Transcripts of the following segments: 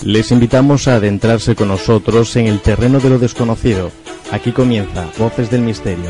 Les invitamos a adentrarse con nosotros en el terreno de lo desconocido. Aquí comienza Voces del Misterio.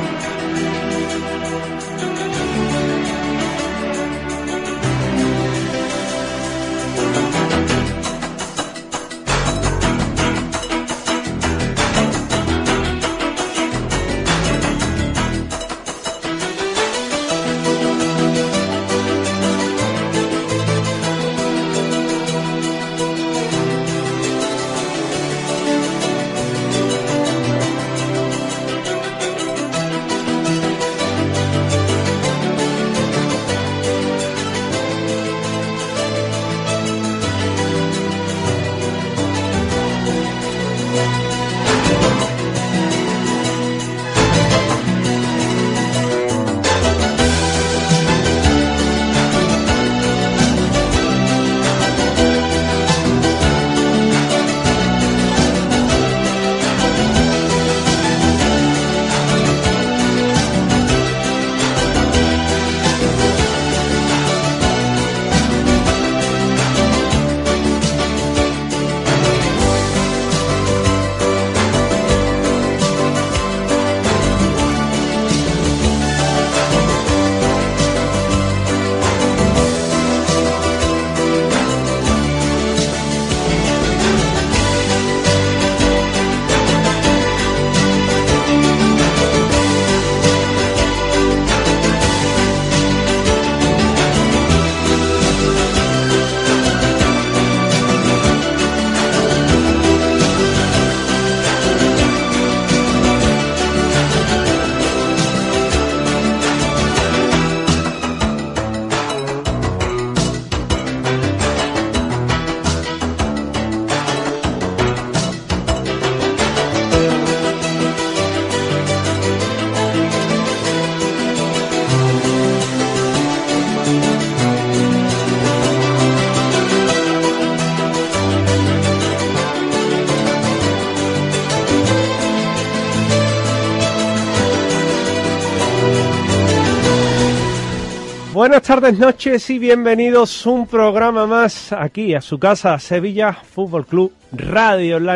Buenas tardes, noches y bienvenidos un programa más aquí a su casa, Sevilla Fútbol Club Radio, la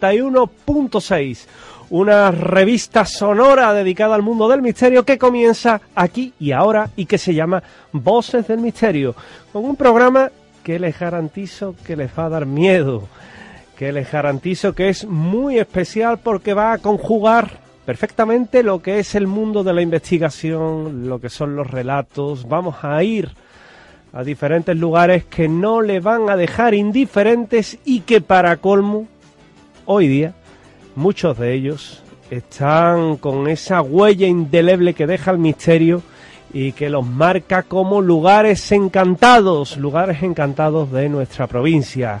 91.6, una revista sonora dedicada al mundo del misterio que comienza aquí y ahora y que se llama Voces del Misterio, con un programa que les garantizo que les va a dar miedo, que les garantizo que es muy especial porque va a conjugar perfectamente lo que es el mundo de la investigación, lo que son los relatos. Vamos a ir a diferentes lugares que no le van a dejar indiferentes y que para colmo, hoy día, muchos de ellos están con esa huella indeleble que deja el misterio y que los marca como lugares encantados de nuestra provincia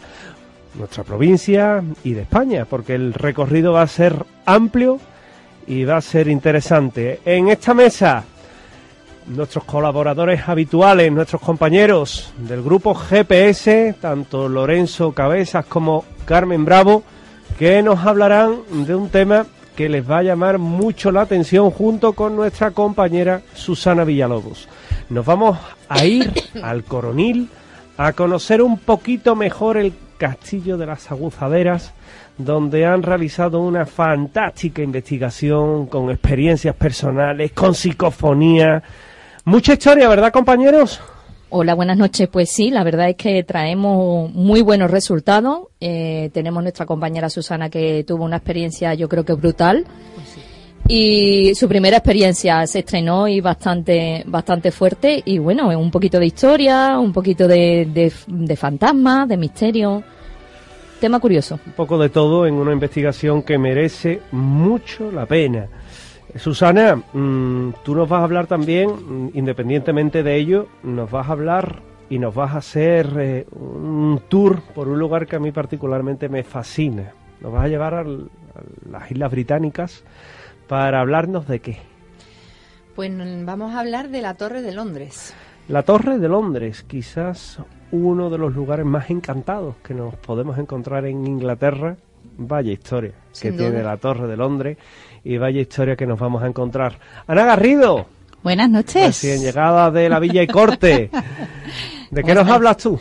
y de España, porque el recorrido va a ser amplio y va a ser interesante. En esta mesa, nuestros colaboradores habituales, nuestros compañeros del grupo GPS, tanto Lorenzo Cabezas como Carmen Bravo, que nos hablarán de un tema que les va a llamar mucho la atención junto con nuestra compañera Susana Villalobos. Nos vamos a ir al Coronil a conocer un poquito mejor el Castillo de las Aguzaderas, donde han realizado una fantástica investigación con experiencias personales, con psicofonía. Mucha historia, ¿verdad, compañeros? Hola, buenas noches. Pues sí, la verdad es que traemos muy buenos resultados. Tenemos nuestra compañera Susana que tuvo una experiencia, yo creo que brutal. Pues sí. Y su primera experiencia se estrenó y bastante fuerte. Y bueno, un poquito de historia, un poquito de fantasmas, de misterio. Tema curioso. Un poco de todo en una investigación que merece mucho la pena. Susana, tú nos vas a hablar también, independientemente de ello, nos vas a hablar y nos vas a hacer un tour por un lugar que a mí particularmente me fascina. Nos vas a llevar a las Islas Británicas para hablarnos de qué. Pues vamos a hablar de la Torre de Londres. La Torre de Londres, quizás uno de los lugares más encantados que nos podemos encontrar en Inglaterra. Vaya historia que tiene la Torre de Londres y vaya historia que nos vamos a encontrar. Ana Garrido. Buenas noches. Recién llegada de la Villa y Corte. ¿De qué nos hablas tú?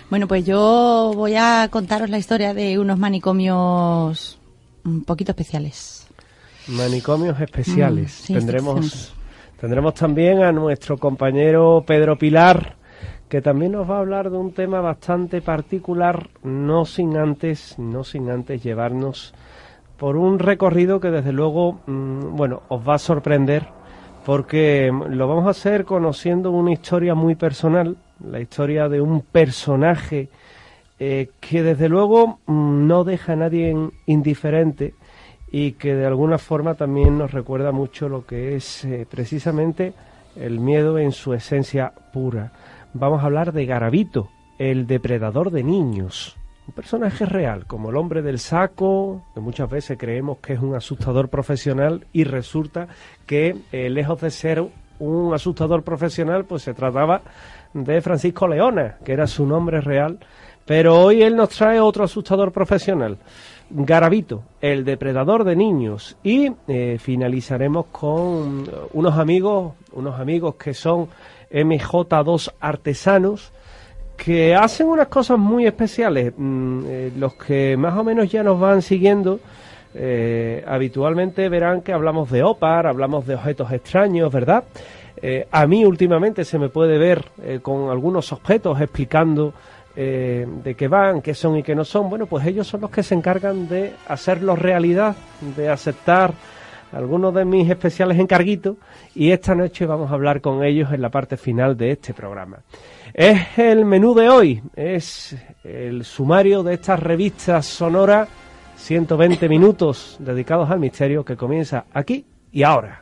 Bueno, pues yo voy a contaros la historia de unos manicomios un poquito especiales. Manicomios especiales. Sí, Tendremos también a nuestro compañero Pedro Pilar, que también nos va a hablar de un tema bastante particular, no sin antes llevarnos por un recorrido que desde luego, os va a sorprender, porque lo vamos a hacer conociendo una historia muy personal, la historia de un personaje que desde luego no deja a nadie indiferente y que de alguna forma también nos recuerda mucho lo que es precisamente el miedo en su esencia pura. Vamos a hablar de Garavito, el depredador de niños. Un personaje real, como el hombre del saco, que muchas veces creemos que es un asustador profesional y resulta que, lejos de ser un asustador profesional, pues se trataba de Francisco Leona, que era su nombre real. Pero hoy él nos trae otro asustador profesional, Garavito, el depredador de niños. Y finalizaremos con unos amigos que son MJ2 artesanos, que hacen unas cosas muy especiales. Los que más o menos ya nos van siguiendo habitualmente verán que hablamos de OPAR, hablamos de objetos extraños, ¿verdad? A mí últimamente se me puede ver con algunos objetos explicando de qué van, qué son y qué no son. Bueno, pues ellos son los que se encargan de hacerlos realidad, de aceptar algunos de mis especiales encarguitos, y esta noche vamos a hablar con ellos en la parte final de este programa. Es el menú de hoy, es el sumario de esta revista sonora, 120 minutos dedicados al misterio, que comienza aquí y ahora.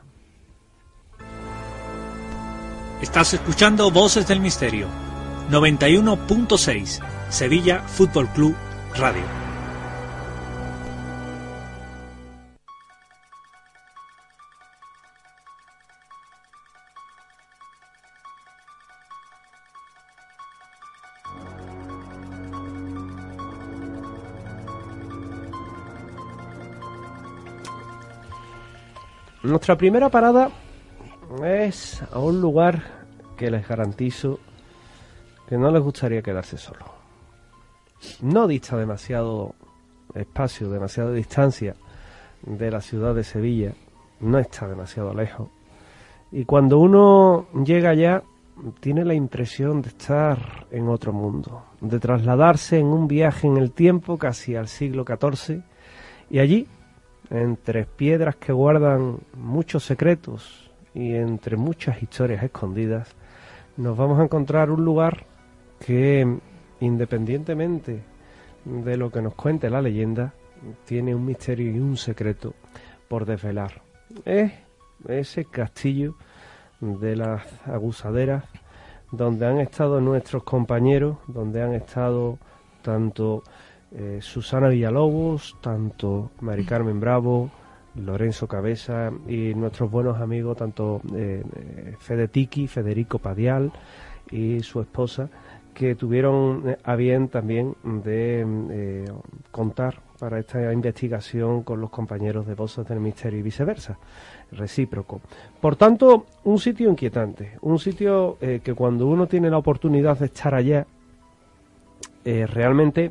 Estás escuchando Voces del Misterio, 91.6, Sevilla Fútbol Club Radio. Nuestra primera parada es a un lugar que les garantizo que no les gustaría quedarse solo. No dista demasiado espacio, demasiada distancia de la ciudad de Sevilla, no está demasiado lejos. Y cuando uno llega allá, tiene la impresión de estar en otro mundo, de trasladarse en un viaje en el tiempo casi al siglo XIV, y allí, entre piedras que guardan muchos secretos y entre muchas historias escondidas, nos vamos a encontrar un lugar que, independientemente de lo que nos cuente la leyenda, tiene un misterio y un secreto por desvelar. Es ese castillo de las Aguzaderas, donde han estado nuestros compañeros, donde han estado tanto Susana Villalobos, tanto Mari Carmen Bravo, Lorenzo Cabeza y nuestros buenos amigos, tanto Federico Padial y su esposa, que tuvieron a bien también de contar para esta investigación con los compañeros de Voces del Misterio y viceversa, recíproco. Por tanto, un sitio inquietante, un sitio que cuando uno tiene la oportunidad de estar allá, realmente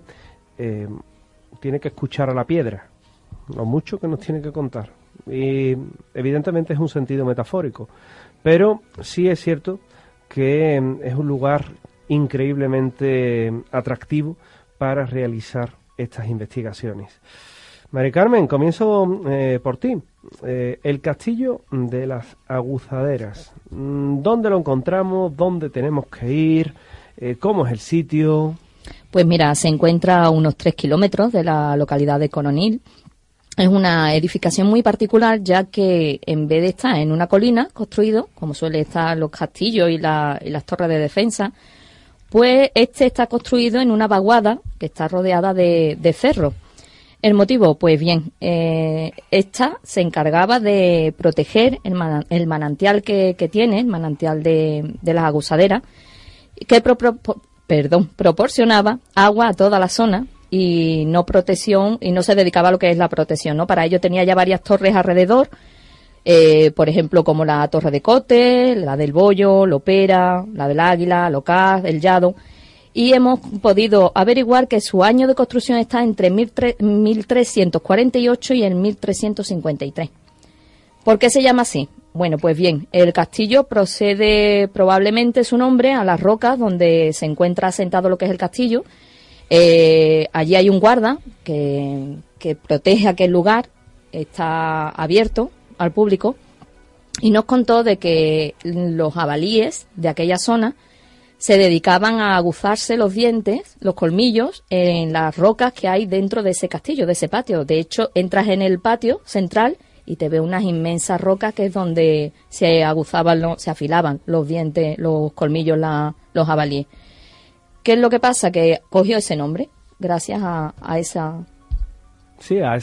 tiene que escuchar a la piedra, lo mucho que nos tiene que contar. Y evidentemente es un sentido metafórico, pero sí es cierto que es un lugar increíblemente atractivo para realizar estas investigaciones. Mari Carmen, comienzo por ti. El castillo de las Aguzaderas, ¿dónde lo encontramos? ¿Dónde tenemos que ir? ¿Cómo es el sitio? Pues mira, se encuentra a unos 3 kilómetros de la localidad de Coronil. Es una edificación muy particular, ya que en vez de estar en una colina construido, como suele estar los castillos y las torres de defensa, pues este está construido en una vaguada que está rodeada de cerros. El motivo, pues bien, esta se encargaba de proteger el manantial que tiene, el manantial de las Aguzaderas, que proporcionaba agua a toda la zona y no protección, y no se dedicaba a lo que es la protección, ¿no? Para ello tenía ya varias torres alrededor, por ejemplo, como la Torre de Cote, la del Bollo, Lopera, la del Águila, Locaz, el Llado, y hemos podido averiguar que su año de construcción está entre 1348 y el 1353. ¿Por qué se llama así? Bueno, pues bien, el castillo procede probablemente su nombre a las rocas donde se encuentra asentado lo que es el castillo. Allí hay un guarda que protege aquel lugar, está abierto al público, y nos contó de que los jabalíes de aquella zona se dedicaban a aguzarse los dientes, los colmillos, en las rocas que hay dentro de ese castillo, de ese patio. De hecho, entras en el patio central y te ves unas inmensas rocas que es donde se aguzaban, se afilaban los dientes, los colmillos, los jabalíes. ¿Qué es lo que pasa? Que cogió ese nombre gracias a esa... Sí, a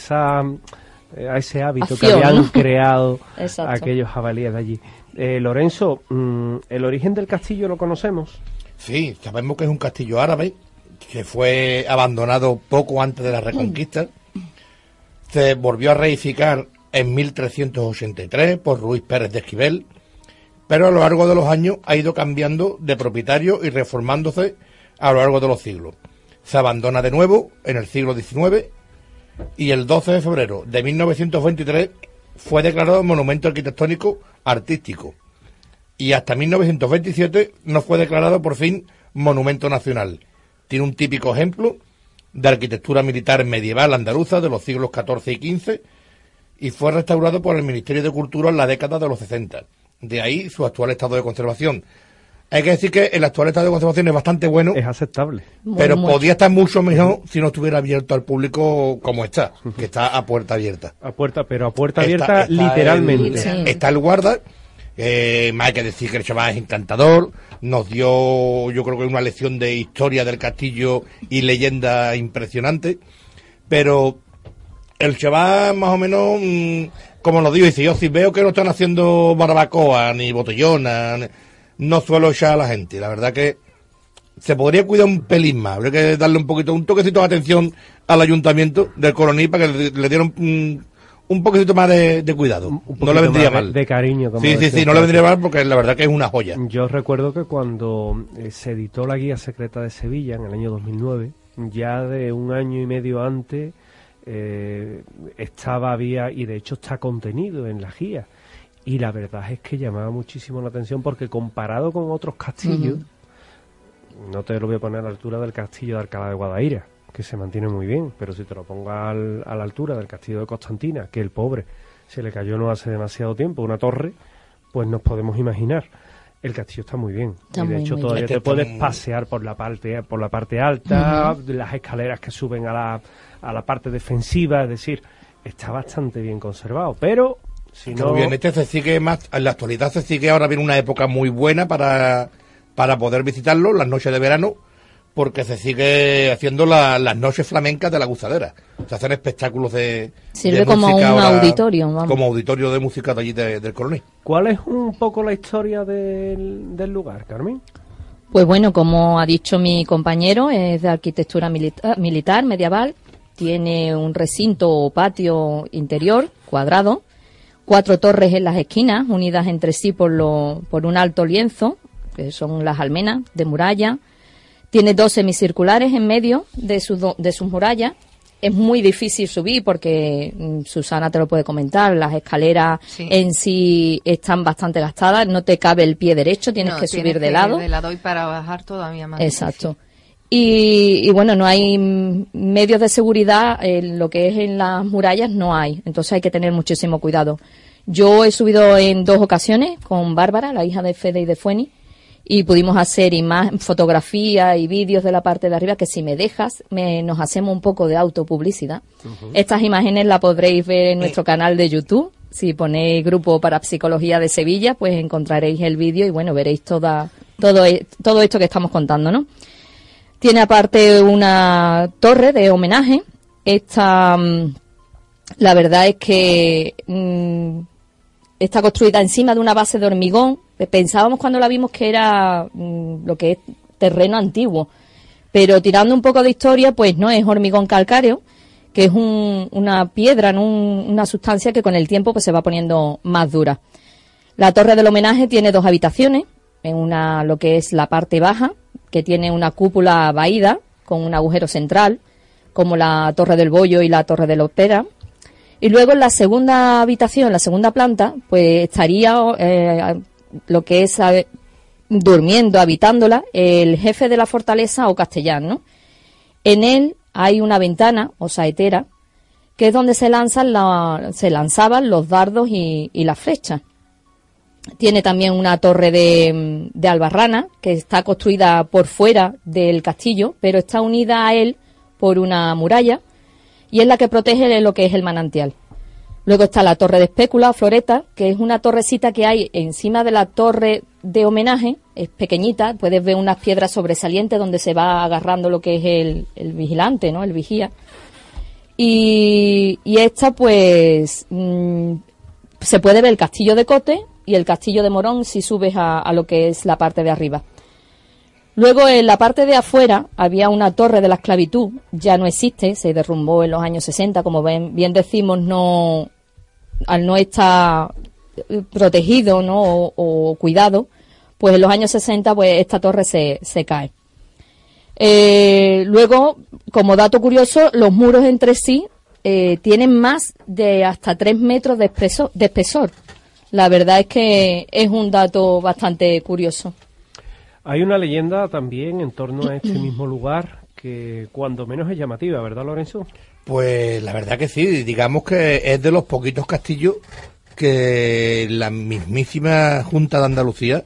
ese hábito acción, que habían ¿no? creado Exacto. aquellos jabalíes de allí. Lorenzo, ¿el origen del castillo lo conocemos? Sí, sabemos que es un castillo árabe que fue abandonado poco antes de la Reconquista. Se volvió a reedificar en 1383 por Ruiz Pérez de Esquivel, pero a lo largo de los años ha ido cambiando de propietario y reformándose a lo largo de los siglos. Se abandona de nuevo en el siglo XIX y el 12 de febrero de 1923 fue declarado monumento arquitectónico artístico y hasta 1927 no fue declarado por fin monumento nacional. Tiene un típico ejemplo de arquitectura militar medieval andaluza de los siglos XIV y XV y fue restaurado por el Ministerio de Cultura en la década de los 60. De ahí su actual estado de conservación. Hay que decir que el actual estado de conservación es bastante bueno, Es aceptable. pero mucho. podría estar mucho mejor si no estuviera abierto al público como está, que está a puerta abierta. A puerta abierta literalmente. Sí. Está el guarda, más hay que decir que el chaval es encantador, nos dio yo creo que una lección de historia del castillo y leyenda impresionante, pero el chaval más o menos, como nos digo, dice, yo si veo que no están haciendo barbacoa ni botellona, no suelo echar a la gente, la verdad que se podría cuidar un pelín más, habría que darle un toquecito de atención al ayuntamiento del Coroní para que le dieran un poquito más de cuidado. Un No poquito le vendría más mal. de cariño. Como Sí, decía no le vendría Francis. mal porque la verdad que es una joya. Yo recuerdo que cuando se editó la Guía Secreta de Sevilla en el año 2009, ya de un año y medio antes había, y de hecho está contenido en la guía, y la verdad es que llamaba muchísimo la atención porque comparado con otros castillos, no te lo voy a poner a la altura del castillo de Alcalá de Guadaira, que se mantiene muy bien, pero si te lo pongo a la altura del castillo de Constantina, que el pobre se le cayó no hace demasiado tiempo, una torre, pues nos podemos imaginar. El castillo está muy bien. Está y de muy, hecho muy todavía bien. te puedes pasear por la parte alta, las escaleras que suben a la parte defensiva, es decir, está bastante bien conservado, pero si Está no... muy bien, se sigue más, en la actualidad se sigue ahora bien una época muy buena para poder visitarlo, las noches de verano, porque se sigue haciendo las noches flamencas de la Guzadera. Se hacen espectáculos de Sirve como música un ahora, auditorio, vamos. como auditorio de música de allí del Coroní. ¿Cuál es un poco la historia del lugar, Carmen? Pues bueno, como ha dicho mi compañero, es de arquitectura militar medieval, tiene un recinto o patio interior cuadrado, 4 torres en las esquinas unidas entre sí por un alto lienzo, que son las almenas de muralla. Tiene 2 semicirculares en medio de sus murallas. Es muy difícil subir porque, Susana te lo puede comentar, las escaleras Sí. en sí están bastante gastadas, no te cabe el pie derecho, tienes que subir de lado. De lado y para bajar todavía más. Exacto. Y bueno, no hay medios de seguridad en lo que es en las murallas, no hay. Entonces hay que tener muchísimo cuidado. Yo he subido en 2 ocasiones con Bárbara, la hija de Fede y de Fueni, y pudimos hacer fotografías y vídeos de la parte de arriba, que si me dejas, nos hacemos un poco de autopublicidad. Estas imágenes las podréis ver en nuestro canal de YouTube. Si ponéis Grupo Parapsicología de Sevilla, pues encontraréis el vídeo y bueno, veréis todo esto que estamos contando, ¿no? Tiene aparte una torre de homenaje. Esta, la verdad es que está construida encima de una base de hormigón. Pensábamos cuando la vimos que era lo que es terreno antiguo, pero tirando un poco de historia, pues no es hormigón calcáreo, que es una piedra, ¿no? Una sustancia que con el tiempo pues se va poniendo más dura. La torre del homenaje tiene 2 habitaciones, en lo que es la parte baja, que tiene una cúpula vaída con un agujero central, como la Torre del Bollo y la Torre de la Ópera. Y luego en la segunda habitación, en la segunda planta, pues estaría lo que es durmiendo, habitándola, el jefe de la fortaleza o castellán, ¿no? En él hay una ventana o saetera, que es donde se lanzaban los dardos y las flechas. Tiene también una torre de albarrana, que está construida por fuera del castillo, pero está unida a él por una muralla, y es la que protege lo que es el manantial. Luego está la torre de espécula o floreta, que es una torrecita que hay encima de la torre de homenaje, es pequeñita, puedes ver unas piedras sobresalientes donde se va agarrando lo que es el vigilante, ¿no? El vigía. Y esta, pues, se puede ver el castillo de Cote y el castillo de Morón si subes a lo que es la parte de arriba. Luego, en la parte de afuera, había una torre de la esclavitud, ya no existe, se derrumbó en los años 60, como bien decimos, al no estar protegido, ¿no? o cuidado, pues en los años 60 pues esta torre se cae. Luego, como dato curioso, los muros entre sí tienen más de hasta 3 metros de espesor. La verdad es que es un dato bastante curioso. Hay una leyenda también en torno a este mismo lugar que cuando menos es llamativa, ¿verdad, Lorenzo? Pues la verdad que sí, digamos que es de los poquitos castillos que la mismísima Junta de Andalucía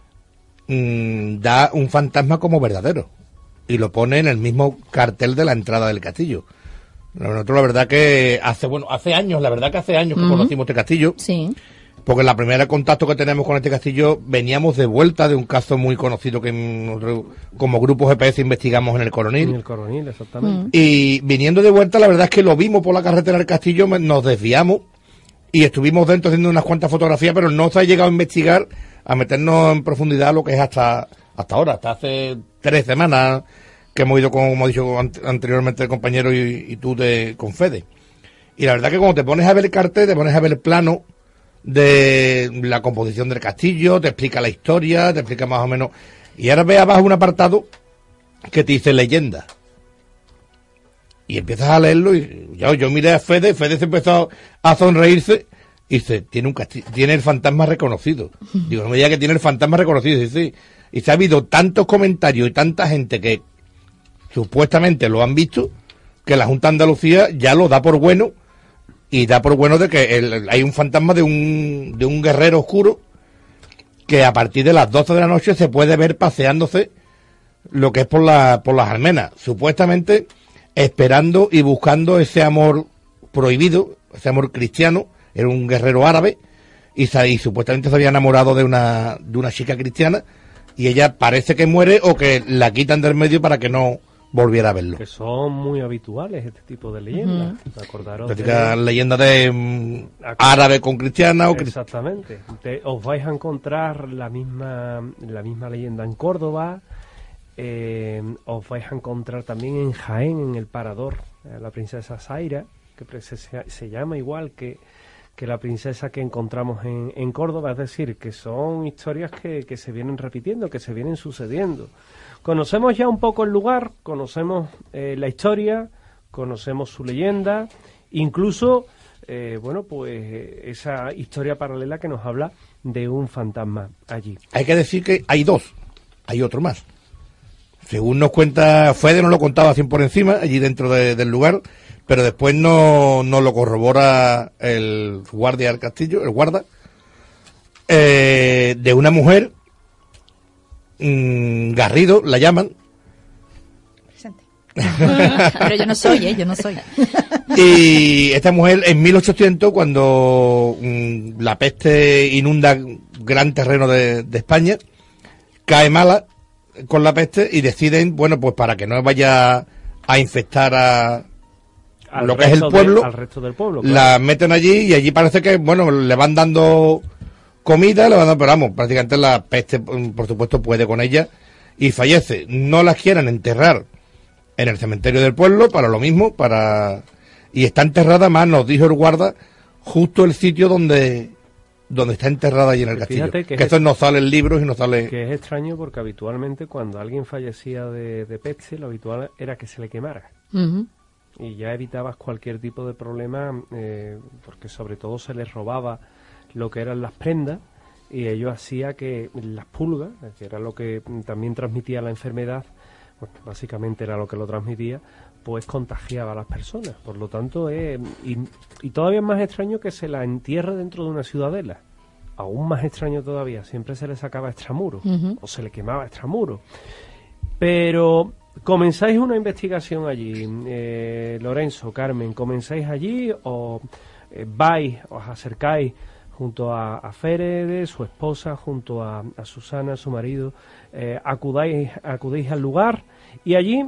da un fantasma como verdadero y lo pone en el mismo cartel de la entrada del castillo. Nosotros la verdad que hace años que conocimos este castillo. Sí. Porque la primera contacto que tenemos con este castillo veníamos de vuelta de un caso muy conocido que como grupo GPS investigamos en el Coronil. En el Coronil, exactamente. Y viniendo de vuelta, la verdad es que lo vimos por la carretera del castillo, nos desviamos y estuvimos dentro haciendo unas cuantas fotografías, pero no se ha llegado a investigar, a meternos en profundidad lo que es hasta ahora, hasta hace 3 semanas que hemos ido, como ha dicho anteriormente el compañero y tú con Fede. Y la verdad que cuando te pones a ver el cartel, te pones a ver el plano de la composición del castillo, te explica la historia, te explica más o menos. Y ahora ve abajo un apartado que te dice leyenda. Y empiezas a leerlo y yo miré a Fede se empezó a sonreírse y dice, tiene el fantasma reconocido. Digo, no me diga que tiene el fantasma reconocido. Dice, sí. Y se ha habido tantos comentarios y tanta gente que supuestamente lo han visto, que la Junta de Andalucía ya lo da por bueno. Y da por bueno de que hay un fantasma de un guerrero oscuro que a partir de las 12 de la noche se puede ver paseándose lo que es por las almenas, supuestamente esperando y buscando ese amor prohibido, ese amor cristiano. Era un guerrero árabe y supuestamente se había enamorado de una chica cristiana y ella parece que muere o que la quitan del medio para que no volviera a verlo. Que son muy habituales este tipo de leyendas. Acordaros leyenda de árabe con cristiana. Exactamente. Os vais a encontrar la misma leyenda en Córdoba. Os vais a encontrar también en Jaén, en el Parador, la princesa Zaira, que se llama igual que la princesa que encontramos en Córdoba. Es decir, que son historias que se vienen repitiendo, que se vienen sucediendo. Conocemos ya un poco el lugar, conocemos la historia, conocemos su leyenda, incluso, pues esa historia paralela que nos habla de un fantasma allí. Hay que decir que hay otro más. Según nos cuenta Fede, nos lo contaba así por encima, allí dentro del lugar, pero después no lo corrobora el guardia del castillo, el guarda, de una mujer, Garrido, la llaman. Presente. Pero yo no soy. Y esta mujer en 1800, cuando la peste inunda gran terreno de España, cae mala con la peste y deciden, pues para que no vaya a infectar a lo que es el pueblo, al resto del pueblo, claro. La meten allí y allí parece que, le van dando comida, pero vamos, prácticamente la peste, por supuesto, puede con ella y fallece. No las quieren enterrar en el cementerio del pueblo para lo mismo, y está enterrada más, nos dijo el guarda, justo el sitio donde donde está enterrada allí en el castillo. Fíjate que esto no sale en libros y no sale... Que es extraño porque habitualmente cuando alguien fallecía de peste, lo habitual era que se le quemara. Y ya evitabas cualquier tipo de problema, porque sobre todo se les robaba lo que eran las prendas, y ello hacía que las pulgas, que era lo que también transmitía la enfermedad, pues básicamente era lo que lo transmitía, pues contagiaba a las personas. Por lo tanto, y todavía es más extraño que se la entierre dentro de una ciudadela. Aún más extraño todavía, siempre se le sacaba extramuros, o se le quemaba extramuros. Pero comenzáis una investigación allí, Lorenzo, Carmen, ¿comenzáis allí o vais, os acercáis junto a Férede, su esposa, junto a Susana, su marido, acudéis al lugar? Y allí,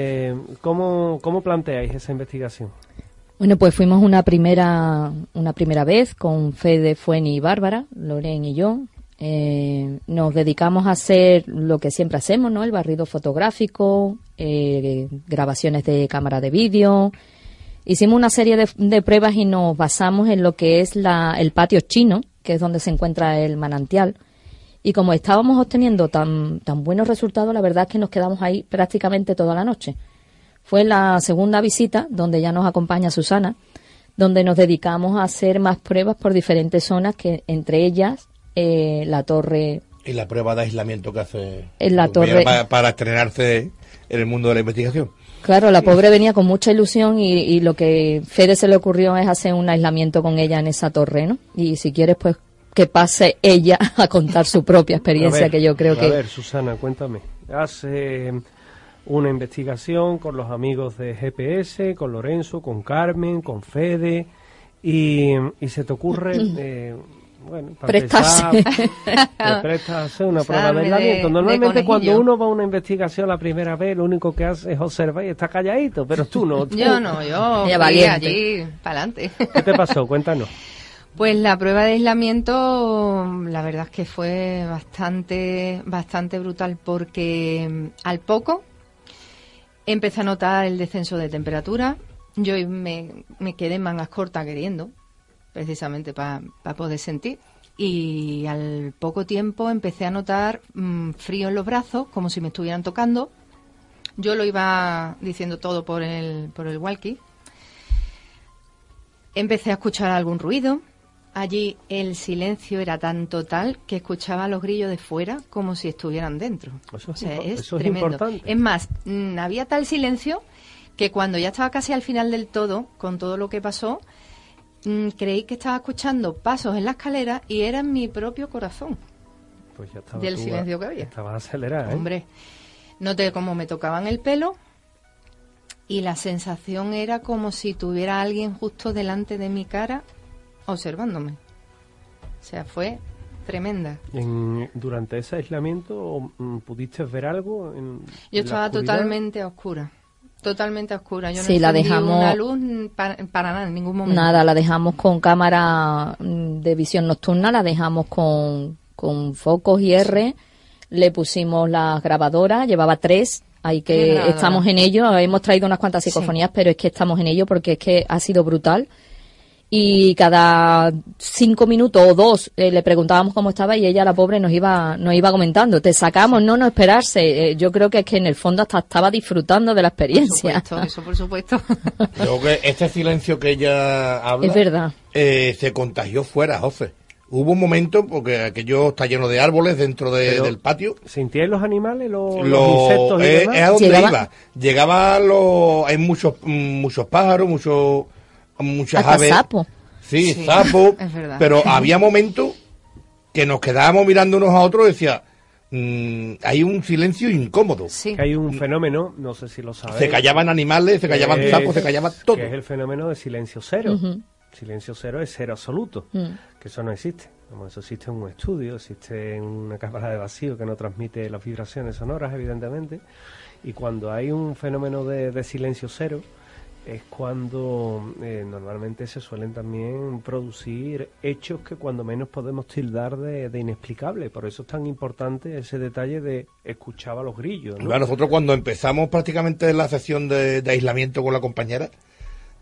¿cómo planteáis esa investigación? Bueno, pues fuimos una primera vez con Fede, Fueni y Bárbara, Loren y yo. Nos dedicamos a hacer lo que siempre hacemos, ¿no? El barrido fotográfico, grabaciones de cámara de vídeo. Hicimos una serie de pruebas y nos basamos en lo que es el patio chino, que es donde se encuentra el manantial. Y como estábamos obteniendo tan buenos resultados, la verdad es que nos quedamos ahí prácticamente toda la noche. Fue la segunda visita, donde ya nos acompaña Susana, donde nos dedicamos a hacer más pruebas por diferentes zonas, que entre ellas la torre. Y la prueba de aislamiento que hace en la torre para estrenarse en el mundo de la investigación. Claro, la pobre venía con mucha ilusión y lo que Fede se le ocurrió es hacer un aislamiento con ella en esa torre, ¿no? Y si quieres, pues que pase ella a contar su propia experiencia, que yo creo que... A ver, Susana, cuéntame. Hace una investigación con los amigos de GPS, con Lorenzo, con Carmen, con Fede, y se te ocurre... bueno, para prestarse. Te prestas a hacer una prueba de aislamiento. Normalmente cuando uno va a una investigación la primera vez, lo único que hace es observar y está calladito, pero tú no. Yo fui allí, para adelante. ¿Qué te pasó? Cuéntanos. Pues la prueba de aislamiento, la verdad es que fue bastante brutal, porque al poco empecé a notar el descenso de temperatura. Yo me quedé en mangas cortas queriendo, precisamente para poder sentir, y al poco tiempo empecé a notar frío en los brazos, como si me estuvieran tocando. Yo lo iba diciendo todo por el walkie. Empecé a escuchar algún ruido. Allí el silencio era tan total que escuchaba los grillos de fuera como si estuvieran dentro. Eso es eso tremendo. Es importante. Es más, había tal silencio que cuando ya estaba casi al final del todo, con todo lo que pasó, creí que estaba escuchando pasos en la escalera y era mi propio corazón. Pues ya estaba del silencio que había. Estabas acelerada, ¿eh? Hombre, noté cómo me tocaban el pelo y la sensación era como si tuviera alguien justo delante de mi cara observándome. O sea, fue tremenda. Durante ese aislamiento, ¿pudiste ver algo? Yo estaba totalmente a oscura. Totalmente a oscura. Yo no sí, la dejamos una luz para nada, en ningún momento. Nada, la dejamos con cámara de visión nocturna, la dejamos con focos IR, le pusimos las grabadoras, llevaba 3, ahí que estamos en ello, hemos traído unas cuantas psicofonías, pero es que estamos en ello porque es que ha sido brutal. Y cada 5 minutos o 2 le preguntábamos cómo estaba y ella, la pobre, nos iba comentando, te sacamos, no esperarse. Yo creo que es que en el fondo hasta estaba disfrutando de la experiencia. Por supuesto. Creo que este silencio que ella habla es verdad. Se contagió fuera, José. Hubo un momento, porque aquello está lleno de árboles dentro del patio. ¿Sentíais los animales, los insectos y demás? Es a donde iba. Llegaba hay muchos pájaros, muchas hasta aves. Sapo. Sí, sapos. Es verdad. Pero había momentos que nos quedábamos mirando unos a otros y decía, hay un silencio incómodo. Sí. Que hay un fenómeno, no sé si lo sabéis. Se callaban animales, se callaban sapos, se callaba todo. Que es el fenómeno de silencio cero. Uh-huh. Silencio cero es cero absoluto. Que eso no existe. Como eso existe en un estudio, existe en una cámara de vacío que no transmite las vibraciones sonoras, evidentemente. Y cuando hay un fenómeno de silencio cero, es cuando normalmente se suelen también producir hechos que cuando menos podemos tildar de inexplicable. Por eso es tan importante ese detalle de escuchaba los grillos, ¿no? Claro, nosotros cuando empezamos prácticamente la sesión de aislamiento con la compañera,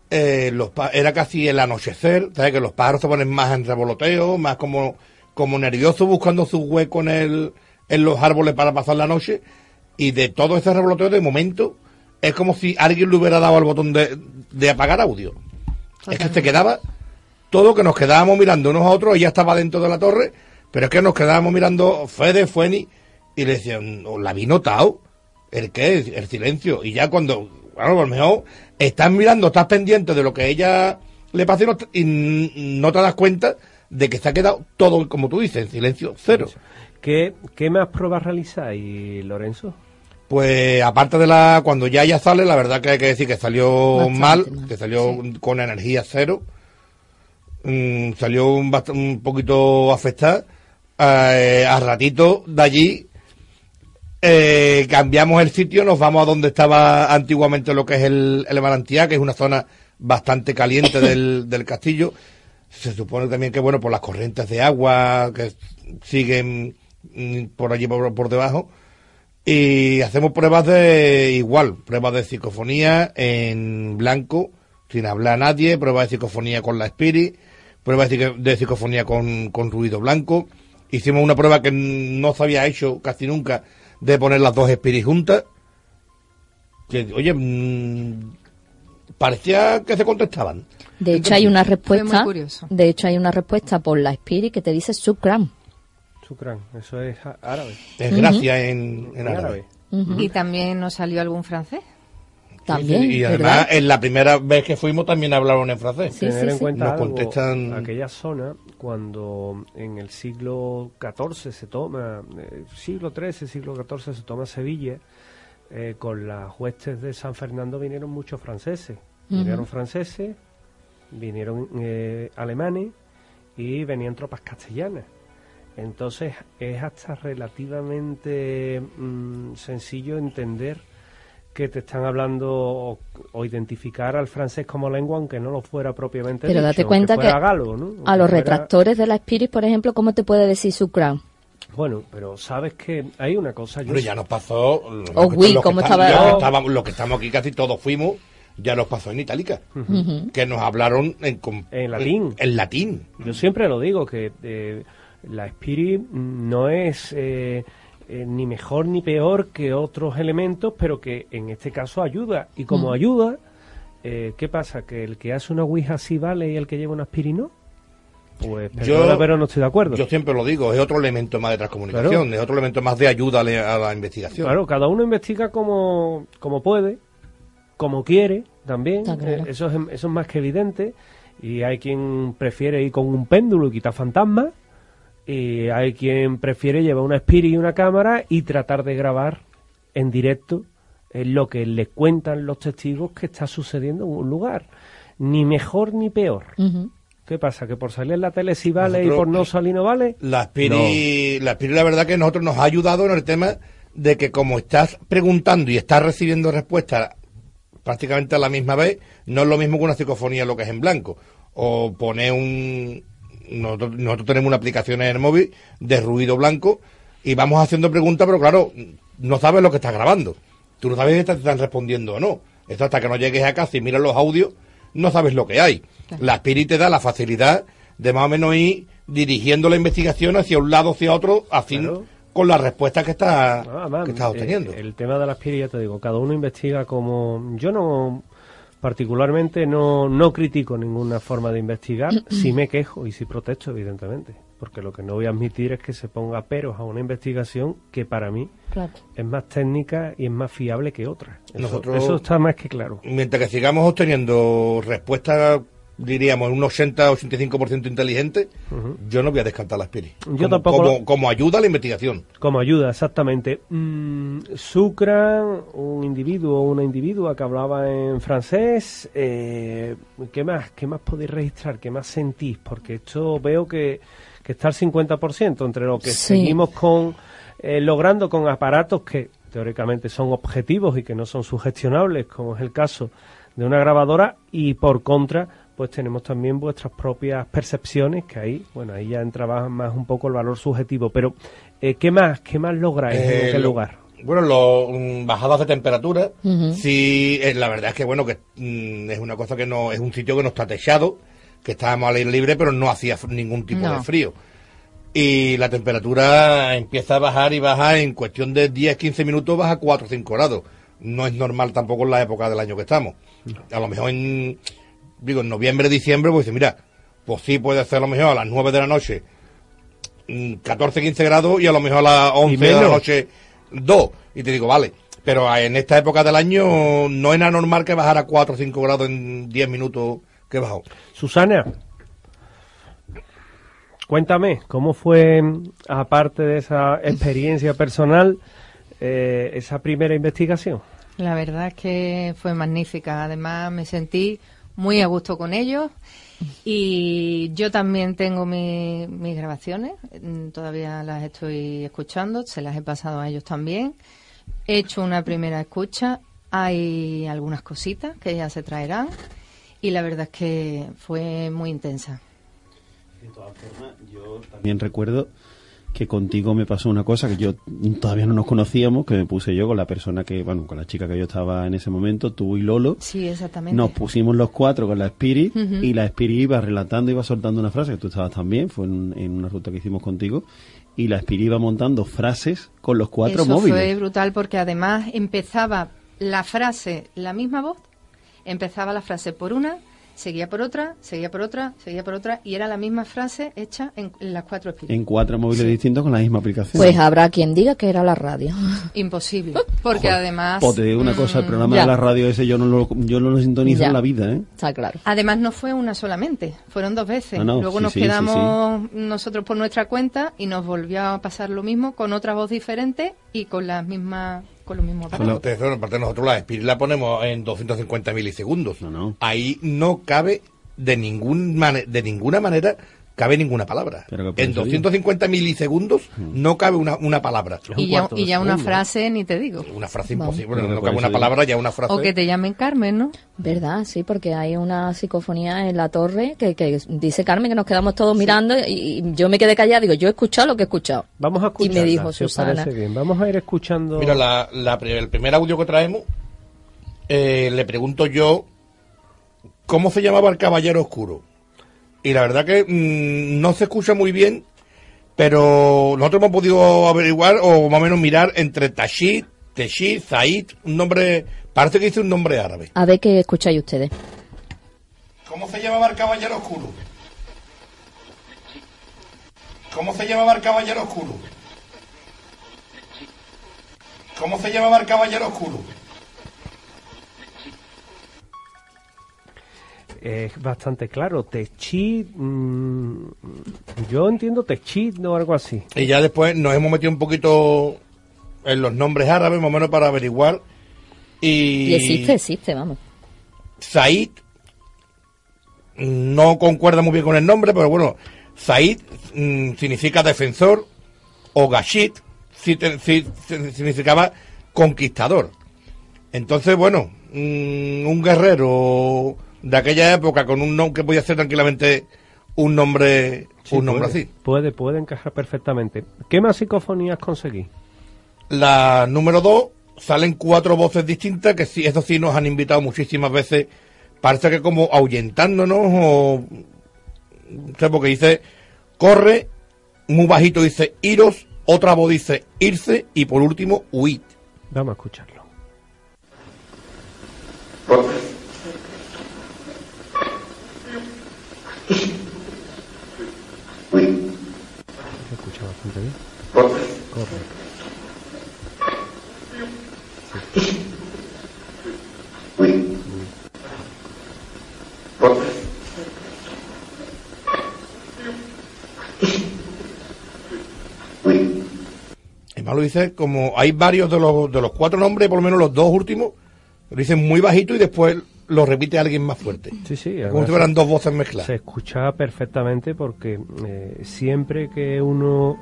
era casi el anochecer, ¿sabes? Que los pájaros se ponen más en revoloteo, más como nerviosos, buscando su hueco en los árboles para pasar la noche, y de todo ese revoloteo de momento es como si alguien le hubiera dado al botón de apagar audio. Es que se quedaba todo, que nos quedábamos mirando unos a otros, ella estaba dentro de la torre, pero es que nos quedábamos mirando Fede, Fueni, y le decían, ¿la habéis notado? ¿El qué? El silencio. Y ya cuando, bueno, a lo mejor estás mirando, estás pendiente de lo que ella le pasa y no te das cuenta de que se ha quedado todo, como tú dices, en silencio cero. ¿Qué más pruebas realizáis, Lorenzo? Pues aparte de cuando ya sale, la verdad que hay que decir que salió Bastante mal, mal, que salió sí. con energía cero, salió un poquito afectada. A ratito de allí cambiamos el sitio, nos vamos a donde estaba antiguamente lo que es el manantial, que es una zona bastante caliente del castillo. Se supone también que, bueno, por las corrientes de agua que siguen por allí por debajo. Y hacemos pruebas de psicofonía en blanco, sin hablar a nadie, pruebas de psicofonía con la Spirit, pruebas de psicofonía con ruido blanco. Hicimos una prueba que no se había hecho casi nunca, de poner las dos Spirit juntas. Que, oye, parecía que se contestaban. De hecho, hay una respuesta. Fue muy curioso. De hecho, hay una respuesta por la Spirit que te dice Shukran. Shukran, eso es árabe. Es gracia en árabe. ¿Y también nos salió algún francés? También. Y además, ¿verdad? en la primera vez que fuimos también hablaron en francés. Sí, Tener en sí. cuenta Nos algo, contestan. aquella zona, cuando en el siglo XIV se toma, siglo XIII, siglo XIV se toma Sevilla, con las huestes de San Fernando vinieron muchos franceses. Vinieron franceses, vinieron alemanes y venían tropas castellanas. Entonces es hasta relativamente sencillo entender que te están hablando o identificar al francés como lengua, aunque no lo fuera propiamente Pero dicho, date cuenta aunque fuera que galo, ¿no? a Aunque los fuera- retractores de la Spirit, por ejemplo, ¿cómo te puede decir Shukran? Bueno, pero sabes que hay una cosa... Pero ya nos pasó. ¿cómo estaba? Los que estamos aquí casi todos fuimos, ya nos pasó en itálica. Que nos hablaron En latín. En latín. Yo siempre lo digo, que la Spirit no es ni mejor ni peor que otros elementos, pero que en este caso ayuda. Y como ayuda, ¿qué pasa? ¿Que el que hace una Ouija sí vale y el que lleva una Spirit no? Pues perdona, pero no estoy de acuerdo. Yo siempre lo digo, es otro elemento más de transcomunicación, Claro. es otro elemento más de ayuda a la investigación. Claro, cada uno investiga como puede, como quiere también. Está claro. Eso es más que evidente. Y hay quien prefiere ir con un péndulo y quitar fantasmas. Y hay quien prefiere llevar una Spirit y una cámara y tratar de grabar en directo lo que le cuentan los testigos que está sucediendo en un lugar. Ni mejor ni peor. ¿Qué pasa? ¿Que por salir en la tele sí vale y por no salir no vale? La Spirit, la verdad que a nosotros nos ha ayudado en el tema de que como estás preguntando y estás recibiendo respuestas prácticamente a la misma vez, no es lo mismo que una psicofonía lo que es en blanco. O poner nosotros tenemos una aplicación en el móvil de ruido blanco y vamos haciendo preguntas, pero claro, no sabes lo que estás grabando. Tú no sabes si te están respondiendo o no. Esto hasta que no llegues a casa y miras los audios, no sabes lo que hay. Claro. La Spirit te da la facilidad de más o menos ir dirigiendo la investigación hacia un lado, hacia otro, así Claro. con las respuestas que estás Además, obteniendo. el tema de la Spirit, ya te digo, cada uno investiga como... Yo no... Particularmente no critico ninguna forma de investigar, sí me quejo y sí protesto, evidentemente, porque lo que no voy a admitir es que se ponga peros a una investigación que para mí Claro. es más técnica y es más fiable que otra. Nosotros- Eso está más que claro. Mientras que sigamos obteniendo respuestas, diríamos, un 80-85% inteligentes, yo no voy a descartar la Spirit. Yo tampoco Como ayuda a la investigación. Como ayuda, exactamente. Shukran, un individuo o una individua que hablaba en francés. ¿Qué más podéis registrar? ¿Qué más sentís? Porque esto veo que está al 50% entre lo que Sí. seguimos logrando con aparatos que teóricamente son objetivos y que no son sugestionables, como es el caso de una grabadora, y por contra pues tenemos también vuestras propias percepciones, que ahí ya entra más un poco el valor subjetivo. Pero ¿qué más lográis en aquel lugar? Bueno, bajadas de temperatura. Sí, la verdad es que, bueno, que es una cosa que no, es un sitio que no está techado, que estábamos al aire libre, pero no hacía ningún tipo de frío. Y la temperatura empieza a bajar y baja en cuestión de 10-15 minutos, baja 4 o 5 grados. No es normal tampoco en la época del año que estamos. A lo mejor en noviembre, diciembre, pues dice, mira, pues sí puede ser a lo mejor a las 9 de la noche 14-15 grados y a lo mejor a las 11 de la noche 2. Y te digo, vale, pero en esta época del año no era normal que bajara 4 o 5 grados en 10 minutos que bajó. Susana, cuéntame, ¿cómo fue, aparte de esa experiencia personal, esa primera investigación? La verdad es que fue magnífica. Además, me sentí muy a gusto con ellos. Y yo también tengo mis grabaciones. Todavía las estoy escuchando. Se las he pasado a ellos también. He hecho una primera escucha. Hay algunas cositas que ya se traerán. Y la verdad es que fue muy intensa. De todas formas, yo también recuerdo que contigo me pasó una cosa que yo todavía no nos conocíamos, que me puse yo con la persona que, bueno, con la chica que yo estaba en ese momento, tú y Lolo. Sí, exactamente. Nos pusimos los cuatro con la Spirit y la Spirit iba relatando, iba soltando una frase, que tú estabas también, fue en una ruta que hicimos contigo, y la Spirit iba montando frases con los cuatro móviles. Eso fue brutal porque además empezaba la frase, la misma voz, empezaba la frase por una, seguía por otra, seguía por otra, seguía por otra, y era la misma frase hecha en las 4 Spirit. En 4 móviles distintos con la misma aplicación. Pues habrá quien diga que era la radio. Imposible, porque además... Pues te digo una cosa, el programa de la radio ese yo no lo sintonizo en la vida, ¿eh? Está claro. Además no fue una solamente, fueron 2 veces. No, Luego nos quedamos nosotros por nuestra cuenta y nos volvió a pasar lo mismo, con otra voz diferente y con las mismas... con los mismos aparatos. Aparte nosotros la Spirit la ponemos en 250 milisegundos. No. Ahí no cabe de ninguna manera cabe ninguna palabra. En 250 milisegundos no cabe una palabra. Y ya una frase ni te digo. Una frase imposible. Bueno, no cabe una palabra, ya una frase. O que te llamen Carmen, ¿no? ¿Verdad? Sí, porque hay una psicofonía en la torre que dice Carmen que nos quedamos todos mirando y yo me quedé callada. Digo, yo he escuchado lo que he escuchado. Vamos a escuchar. Y me dijo si Susana. os parece bien. Vamos a ir escuchando. Mira, el primer audio que traemos, le pregunto yo, ¿cómo se llamaba el Caballero Oscuro? Y la verdad que no se escucha muy bien, pero nosotros hemos podido averiguar o más o menos mirar entre Tashid, Zaid, un nombre, parece que dice un nombre árabe. A ver qué escucháis ustedes. ¿Cómo se llamaba el Caballero Oscuro? ¿Cómo se llamaba el Caballero Oscuro? ¿Cómo se llamaba el Caballero Oscuro? Es bastante claro, Techid, yo entiendo Techid o algo así. Y ya después nos hemos metido un poquito en los nombres árabes, más o menos para averiguar. Y existe, vamos. Said, no concuerda muy bien con el nombre, pero bueno, Said significa defensor, o Gashid significaba conquistador. Entonces, bueno, un guerrero de aquella época con un nombre que podía ser tranquilamente un nombre así. Puede encajar perfectamente. ¿Qué más psicofonías conseguí? La número 2, salen 4 voces distintas, que sí, eso sí nos han invitado muchísimas veces, parece que como ahuyentándonos, o porque dice, corre, muy bajito dice, iros, otra voz dice, irse, y por último, huid. Vamos a escucharlo. Se escucha bastante bien. Corre. Además lo dice como hay varios de los 4 nombres, por lo menos los 2 últimos, lo dicen muy bajito y después lo repite alguien más fuerte. Sí. Como si fueran 2 voces mezcladas. Se escucha perfectamente porque siempre que uno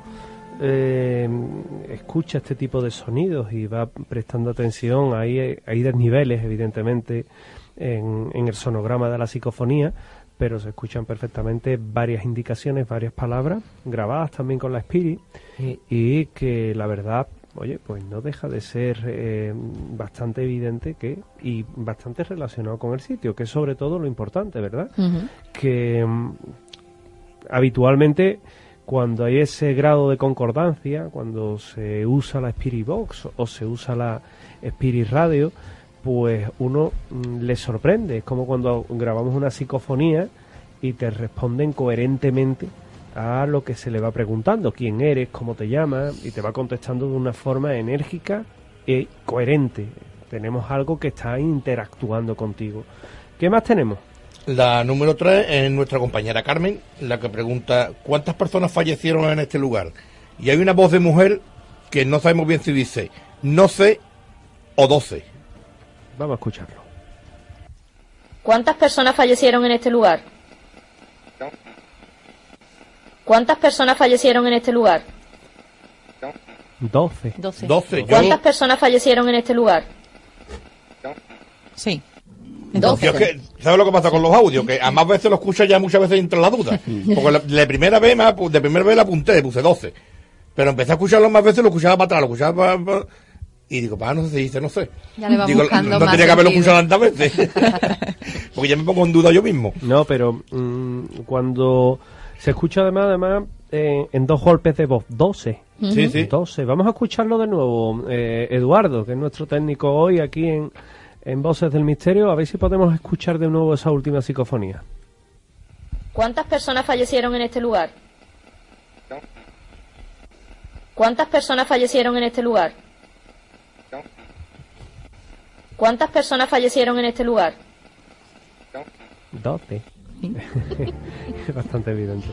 escucha este tipo de sonidos y va prestando atención, hay desniveles, evidentemente, en el sonograma de la psicofonía, pero se escuchan perfectamente varias indicaciones, varias palabras, grabadas también con la Spirit, y que la verdad oye, pues no deja de ser bastante evidente y bastante relacionado con el sitio, que es sobre todo lo importante, ¿verdad? Ujú. Que habitualmente cuando hay ese grado de concordancia, cuando se usa la Spirit Box o se usa la Spirit Radio, pues uno le sorprende. Es como cuando grabamos una psicofonía y te responden coherentemente a lo que se le va preguntando, quién eres, cómo te llamas, y te va contestando de una forma enérgica y coherente. Tenemos algo que está interactuando contigo. ¿Qué más tenemos? La número 3 es nuestra compañera Carmen, la que pregunta ¿cuántas personas fallecieron en este lugar? Y hay una voz de mujer que no sabemos bien si dice no sé o 12. Vamos a escucharlo. ¿Cuántas personas fallecieron en este lugar? ¿Cuántas personas fallecieron en este lugar? 12. 12. ¿Cuántas personas fallecieron en este lugar? Sí. Yo es que, ¿sabes lo que pasa con los audios? Que a más veces lo escuchas ya muchas veces entre la duda. Porque de primera vez la apunté, puse 12. Pero empecé a escucharlo más veces, lo escuchaba para atrás, lo escuchaba para... Y digo, no sé si dice, no sé. Ya le va Digo, buscando no más tenía que haberlo sentido. escuchado tantas veces. Porque ya me pongo en duda yo mismo. No, pero cuando se escucha además en dos golpes de voz, 12. Sí, sí. 12. Vamos a escucharlo de nuevo, Eduardo, que es nuestro técnico hoy aquí en Voces del Misterio, a ver si podemos escuchar de nuevo esa última psicofonía. ¿Cuántas personas fallecieron en este lugar? ¿Cuántas personas fallecieron en este lugar? ¿Cuántas personas fallecieron en este lugar? 12. Es bastante evidente.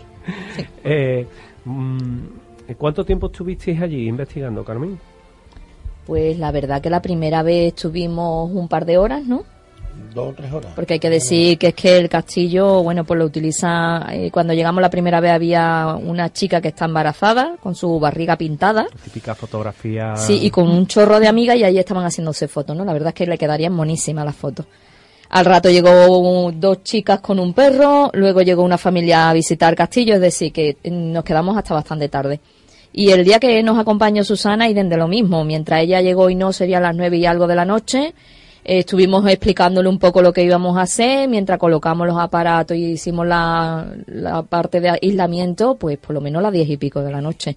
¿Cuánto tiempo estuvisteis allí investigando, Carmen? Pues la verdad que la primera vez estuvimos un par de horas, ¿no? 2 o 3 horas. Porque hay que decir que es que el castillo, bueno, pues lo utiliza... cuando llegamos la primera vez había una chica que está embarazada, con su barriga pintada. Típica fotografía. Sí, y con un chorro de amigas y ahí estaban haciéndose fotos, ¿no? La verdad es que le quedarían monísimas las fotos. Al rato llegó 2 chicas con un perro, luego llegó una familia a visitar el castillo, es decir, que nos quedamos hasta bastante tarde. Y el día que nos acompañó Susana, y de lo mismo, mientras ella llegó y no, serían las 9 y algo de la noche, estuvimos explicándole un poco lo que íbamos a hacer, mientras colocamos los aparatos y hicimos la parte de aislamiento, pues por lo menos las 10 y pico de la noche.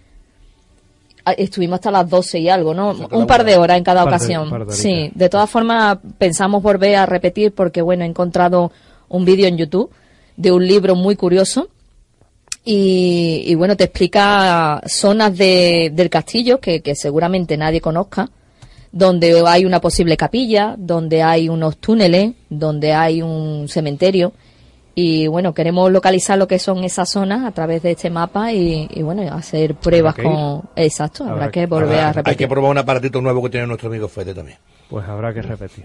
Estuvimos hasta las 12 y algo, ¿no? Un par de horas en cada ocasión. Sí, de todas formas pensamos volver a repetir porque, bueno, he encontrado un vídeo en YouTube de un libro muy curioso y bueno, te explica zonas del castillo que seguramente nadie conozca, donde hay una posible capilla, donde hay unos túneles, donde hay un cementerio. Y bueno, queremos localizar lo que son esas zonas a través de este mapa y bueno, hacer pruebas con... Exacto, habrá que volver a repetir. Hay que probar un aparatito nuevo que tiene nuestro amigo Fede también. Pues habrá que repetir.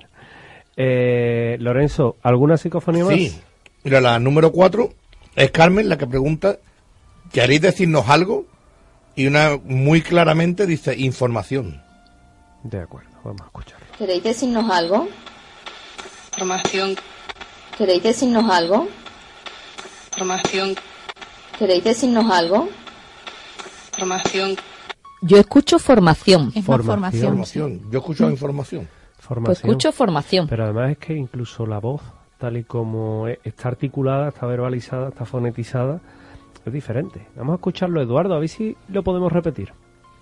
Lorenzo, ¿alguna psicofonía más? Sí. Mira, la número 4 es Carmen la que pregunta, ¿queréis decirnos algo? Y una muy claramente dice, información. De acuerdo, vamos a escucharlo. ¿Queréis decirnos algo? Formación, ¿Queréis decirnos algo? formación, ¿Queréis decirnos algo? formación, Yo escucho formación. Es más formación. Información. Yo escucho información. Pues Formación. escucho formación. Pero además es que incluso la voz, tal y como está articulada, está verbalizada, está fonetizada, es diferente. Vamos a escucharlo, Eduardo, a ver si lo podemos repetir.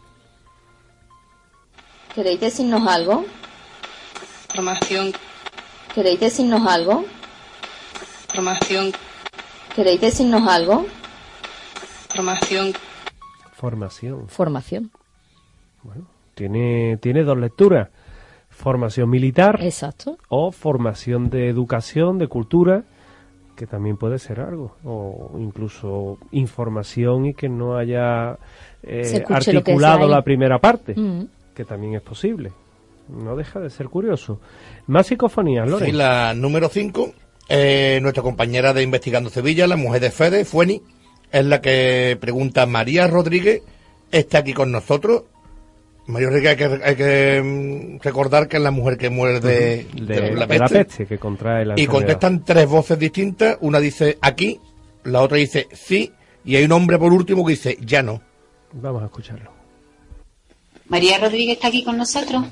¿Queréis decirnos algo? formación, ¿Queréis decirnos algo? formación, ¿Queréis decirnos algo? formación, Formación. Formación. Bueno, tiene 2 lecturas. Formación militar Exacto. o formación de educación, de cultura, que también puede ser algo. O incluso información y que no haya escuche lo que articulado es ahí. la primera parte, Mm. que también es posible. No deja de ser curioso. Más psicofonías, Loren. Sí, la número 5, nuestra compañera de Investigando Sevilla, la mujer de Fede, Fueni, es la que pregunta, María Rodríguez está aquí con nosotros. María Rodríguez hay que recordar que es la mujer que muere de la peste. Que contrae la Y enfermedad. contestan 3 voces distintas, una dice aquí, la otra dice sí, y hay un hombre por último que dice ya no. Vamos a escucharlo. María Rodríguez está aquí con nosotros.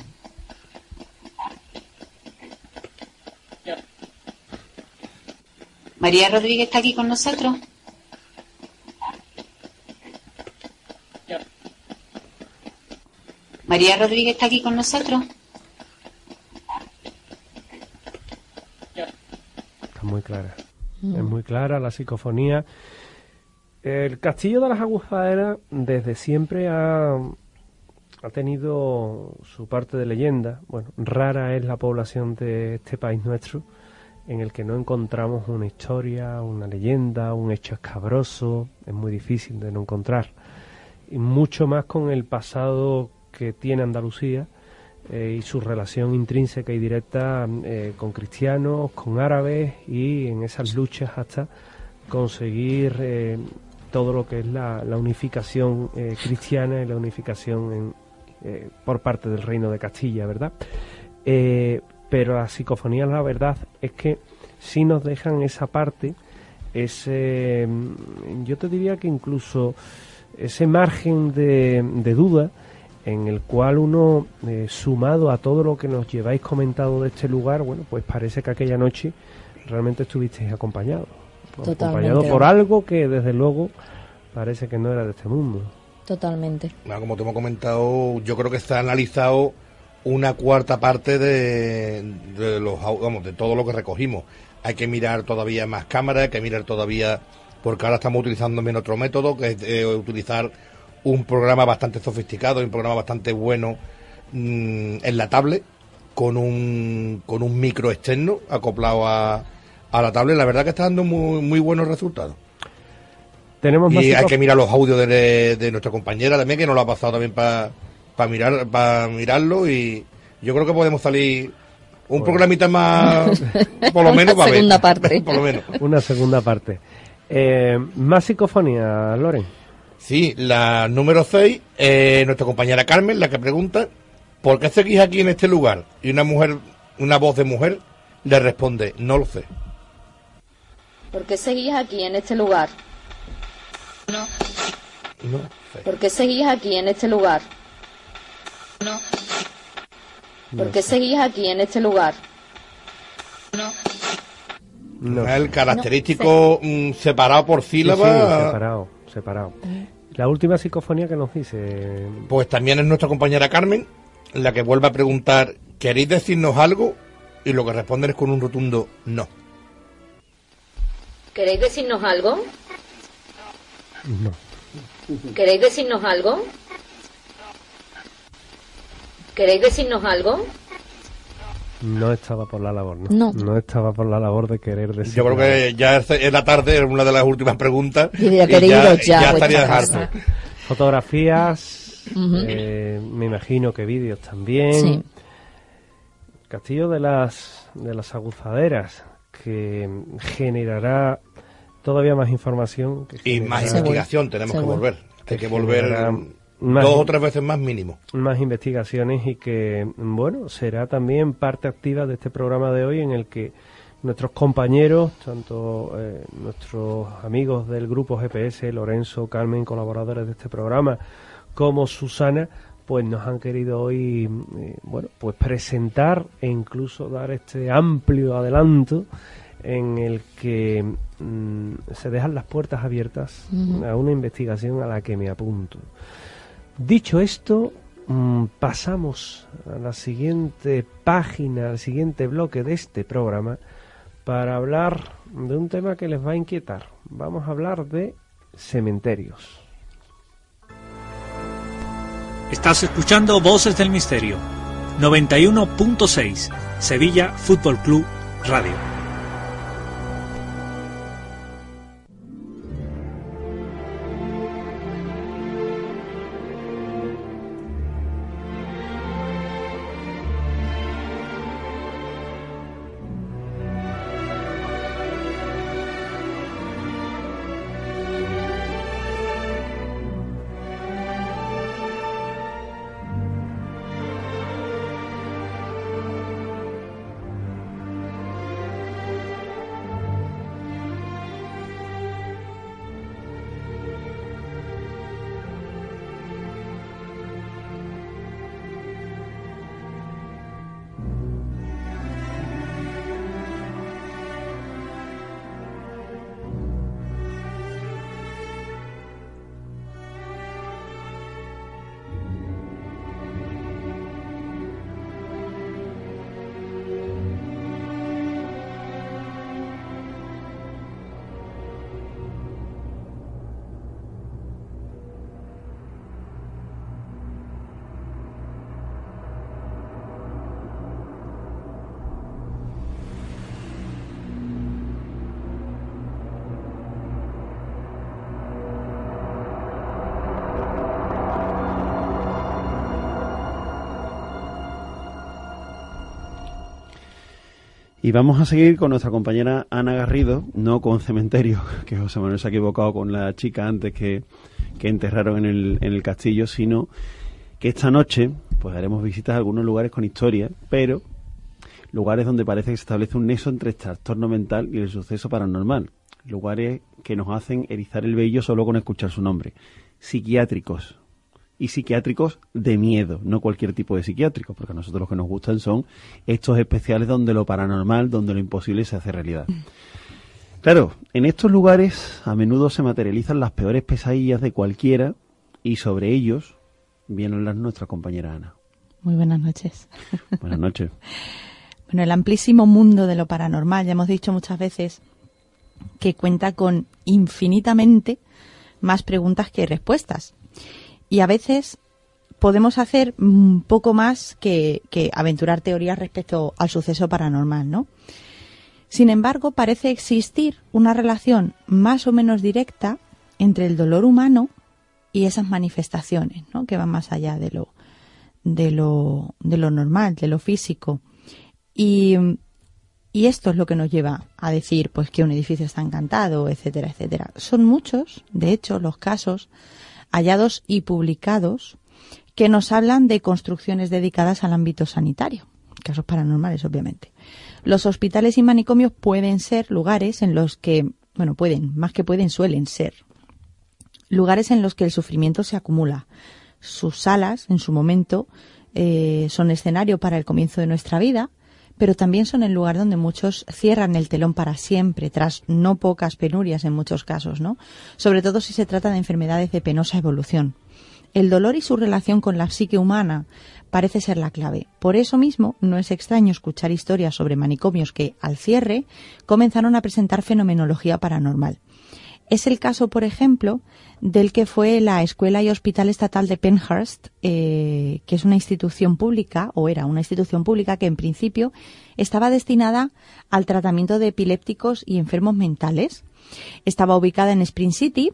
María Rodríguez está aquí con nosotros. María Rodríguez está aquí con nosotros. Está muy clara. Es muy clara la psicofonía. El Castillo de las Aguzaderas desde siempre ha tenido su parte de leyenda. Bueno, rara es la población de este país nuestro en el que no encontramos una historia, una leyenda, un hecho escabroso. Es muy difícil de no encontrar. Y mucho más con el pasado que tiene Andalucía y su relación intrínseca y directa con cristianos, con árabes y en esas luchas hasta conseguir todo lo que es la unificación cristiana y la unificación por parte del Reino de Castilla, ¿verdad? Pero las psicofonías, la verdad es que sí nos dejan esa parte, yo te diría que incluso ese margen de duda en el cual uno, sumado a todo lo que nos lleváis comentado de este lugar, bueno, pues parece que aquella noche realmente estuvisteis acompañados. Acompañado por algo que desde luego parece que no era de este mundo. Totalmente. Como te hemos comentado, yo creo que está analizado una cuarta parte de todo lo que recogimos. Hay que mirar todavía más cámaras, hay que mirar todavía, porque ahora estamos utilizando también otro método, que es utilizar un programa bastante sofisticado y un programa bastante bueno en la tablet, con un micro externo acoplado a la tablet. La verdad que está dando muy, muy buenos resultados. Tenemos y hay que mirar los audios de nuestra compañera también, que nos lo ha pasado también para mirarlo, y yo creo que podemos salir un programita más, por lo menos, para segunda parte. Por lo menos. Una segunda parte. Más psicofonía, Loren. Sí, la número 6, nuestra compañera Carmen, la que pregunta: ¿por qué seguís aquí en este lugar? Y una voz de mujer le responde: no lo sé. ¿Por qué seguís aquí en este lugar? No. No sé. ¿Por qué seguís aquí en este lugar? No. ¿Por qué seguís aquí en este lugar? No. No. El característico separado por sílaba. Sí, separado. La última psicofonía que nos dice. Pues también es nuestra compañera Carmen, la que vuelve a preguntar: ¿queréis decirnos algo? Y lo que responden es con un rotundo no. ¿Queréis decirnos algo? No. ¿Queréis decirnos algo? ¿Queréis decirnos algo? No estaba por la labor, ¿no? No estaba por la labor de querer decir. Yo creo que ya es la tarde, es una de las últimas preguntas. Y ya estaría harto. Fotografías, me imagino que vídeos también. Sí. Castillo de las Aguzaderas, que generará todavía más información. Y más investigación, tenemos que volver. Hay que volver 2 o 3 veces más mínimo. Más investigaciones, y que, bueno, será también parte activa de este programa de hoy, en el que nuestros compañeros, tanto nuestros amigos del grupo GPS, Lorenzo, Carmen, colaboradores de este programa, como Susana, pues nos han querido hoy, bueno, pues presentar e incluso dar este amplio adelanto en el que se dejan las puertas abiertas a una investigación a la que me apunto. Dicho esto, pasamos a la siguiente página, al siguiente bloque de este programa, para hablar de un tema que les va a inquietar. Vamos a hablar de cementerios. Estás escuchando Voces del Misterio, 91.6, Sevilla Fútbol Club Radio. Y vamos a seguir con nuestra compañera Ana Garrido, no con Cementerio, que José Manuel se ha equivocado con la chica antes que enterraron en el castillo, sino que esta noche pues haremos visitas a algunos lugares con historia, pero lugares donde parece que se establece un nexo entre el trastorno mental y el suceso paranormal. Lugares que nos hacen erizar el vello solo con escuchar su nombre. Psiquiátricos. Y psiquiátricos de miedo, no cualquier tipo de psiquiátrico, porque a nosotros los que nos gustan son estos especiales donde lo paranormal, donde lo imposible se hace realidad. Claro, en estos lugares a menudo se materializan las peores pesadillas de cualquiera y sobre ellos viene a hablar nuestra compañera Ana. Muy buenas noches. Buenas noches. Bueno, el amplísimo mundo de lo paranormal, ya hemos dicho muchas veces que cuenta con infinitamente más preguntas que respuestas. Y a veces podemos hacer un poco más que aventurar teorías respecto al suceso paranormal, ¿no? Sin embargo, parece existir una relación más o menos directa entre el dolor humano y esas manifestaciones, ¿no? Que van más allá de lo normal, de lo físico. Y esto es lo que nos lleva a decir pues que un edificio está encantado, etcétera, etcétera. Son muchos, de hecho, los casos hallados y publicados que nos hablan de construcciones dedicadas al ámbito sanitario, casos paranormales, obviamente. Los hospitales y manicomios pueden ser lugares en los que, bueno, suelen ser lugares en los que el sufrimiento se acumula. Sus salas, en su momento, son escenario para el comienzo de nuestra vida, pero también son el lugar donde muchos cierran el telón para siempre, tras no pocas penurias en muchos casos, ¿no? Sobre todo si se trata de enfermedades de penosa evolución. El dolor y su relación con la psique humana parece ser la clave. Por eso mismo, no es extraño escuchar historias sobre manicomios que, al cierre, comenzaron a presentar fenomenología paranormal. Es el caso, por ejemplo, del que fue la Escuela y Hospital Estatal de Penhurst, que es una institución pública, o era una institución pública que en principio estaba destinada al tratamiento de epilépticos y enfermos mentales. Estaba ubicada en Spring City,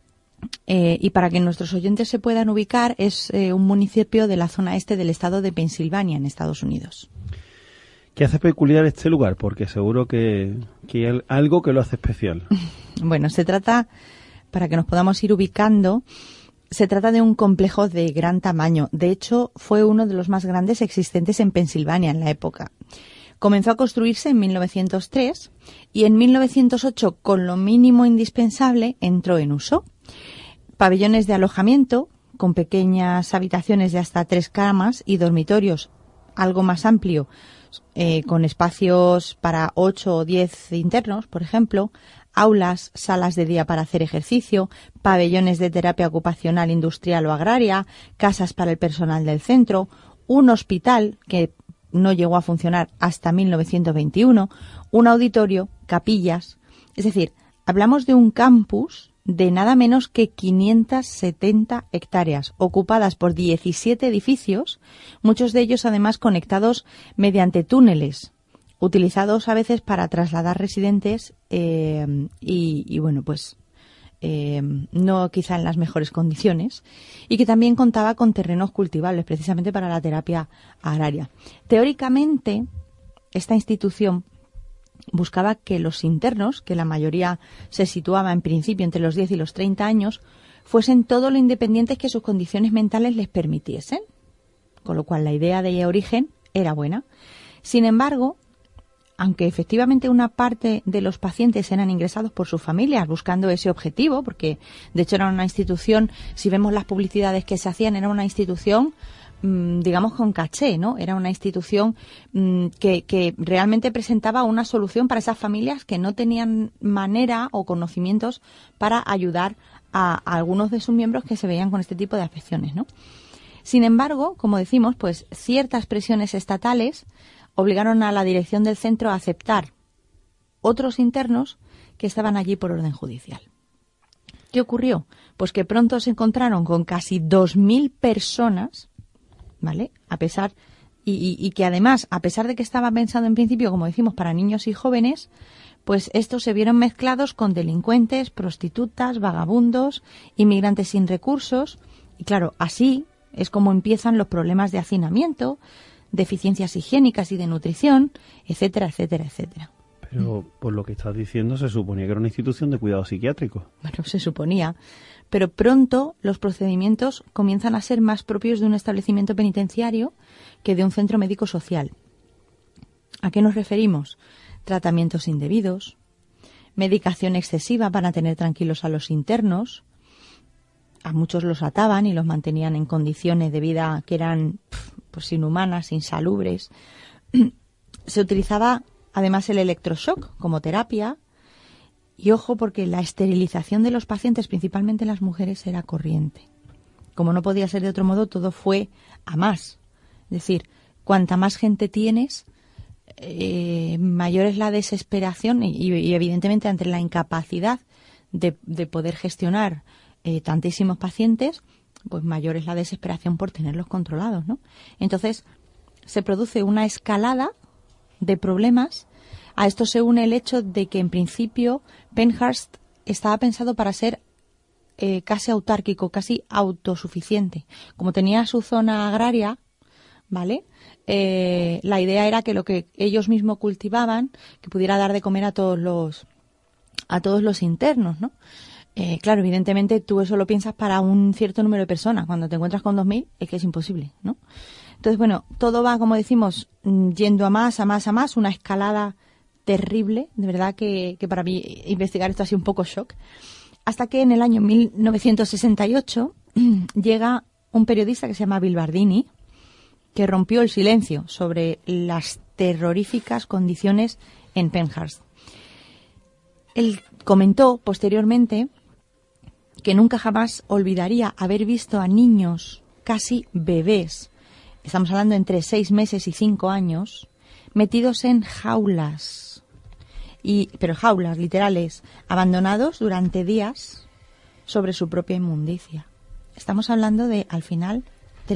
y para que nuestros oyentes se puedan ubicar, es un municipio de la zona este del estado de Pensilvania, en Estados Unidos. ¿Qué hace peculiar este lugar? Porque seguro que hay algo que lo hace especial. Bueno, se trata, para que nos podamos ir ubicando, se trata de un complejo de gran tamaño. De hecho, fue uno de los más grandes existentes en Pensilvania en la época. Comenzó a construirse en 1903 y en 1908, con lo mínimo indispensable, entró en uso. Pabellones de alojamiento, con pequeñas habitaciones de hasta 3 camas y dormitorios algo más amplio, con espacios para 8 o 10 internos, por ejemplo, aulas, salas de día para hacer ejercicio, pabellones de terapia ocupacional, industrial o agraria, casas para el personal del centro, un hospital que no llegó a funcionar hasta 1921, un auditorio, capillas. Es decir, hablamos de un campus de nada menos que 570 hectáreas, ocupadas por 17 edificios, muchos de ellos además conectados mediante túneles, utilizados a veces para trasladar residentes y bueno, pues no quizá en las mejores condiciones, y que también contaba con terrenos cultivables precisamente para la terapia agraria. Teóricamente, esta institución buscaba que los internos, que la mayoría se situaba en principio entre los 10 y los 30 años, fuesen todo lo independientes que sus condiciones mentales les permitiesen, con lo cual la idea de origen era buena. Sin embargo, aunque efectivamente una parte de los pacientes eran ingresados por sus familias buscando ese objetivo, porque de hecho era una institución, si vemos las publicidades que se hacían, era una institución digamos con caché, ¿no? Era una institución que realmente presentaba una solución para esas familias que no tenían manera o conocimientos para ayudar a algunos de sus miembros que se veían con este tipo de afecciones, ¿no? Sin embargo, como decimos, pues ciertas presiones estatales obligaron a la dirección del centro a aceptar otros internos que estaban allí por orden judicial. ¿Qué ocurrió? Pues que pronto se encontraron con casi 2.000 personas, ¿vale? A pesar y que además, a pesar de que estaba pensado en principio, como decimos, para niños y jóvenes, pues estos se vieron mezclados con delincuentes, prostitutas, vagabundos, inmigrantes sin recursos. Y claro, así es como empiezan los problemas de hacinamiento, deficiencias higiénicas y de nutrición, etcétera, etcétera, etcétera. Pero por lo que estás diciendo se suponía que era una institución de cuidados psiquiátricos. Bueno, se suponía, pero pronto los procedimientos comienzan a ser más propios de un establecimiento penitenciario que de un centro médico social. ¿A qué nos referimos? Tratamientos indebidos, medicación excesiva para tener tranquilos a los internos. A muchos los ataban y los mantenían en condiciones de vida que eran pues inhumanas, insalubres. Se utilizaba además el electroshock como terapia. Y ojo, porque la esterilización de los pacientes, principalmente las mujeres, era corriente. Como no podía ser de otro modo, todo fue a más. Es decir, cuanta más gente tienes, mayor es la desesperación y evidentemente ante la incapacidad de poder gestionar tantísimos pacientes, pues mayor es la desesperación por tenerlos controlados, ¿no? Entonces se produce una escalada de problemas. A esto se une el hecho de que en principio Penhurst estaba pensado para ser casi autárquico, casi autosuficiente. Como tenía su zona agraria, ¿vale? La idea era que lo que ellos mismos cultivaban, que pudiera dar de comer a todos los internos, ¿no? Claro, evidentemente tú eso lo piensas para un cierto número de personas. Cuando te encuentras con 2.000 es que es imposible, ¿no? Entonces, bueno, todo va, como decimos, yendo a más, una escalada terrible. De verdad que para mí investigar esto ha sido un poco shock. Hasta que en el año 1968 llega un periodista que se llama Bill Bardini, que rompió el silencio sobre las terroríficas condiciones en Penhurst. Él comentó posteriormente que nunca jamás olvidaría haber visto a niños, casi bebés, estamos hablando entre 6 meses y 5 años, metidos en jaulas, pero jaulas literales, abandonados durante días sobre su propia inmundicia. Estamos hablando de, al final,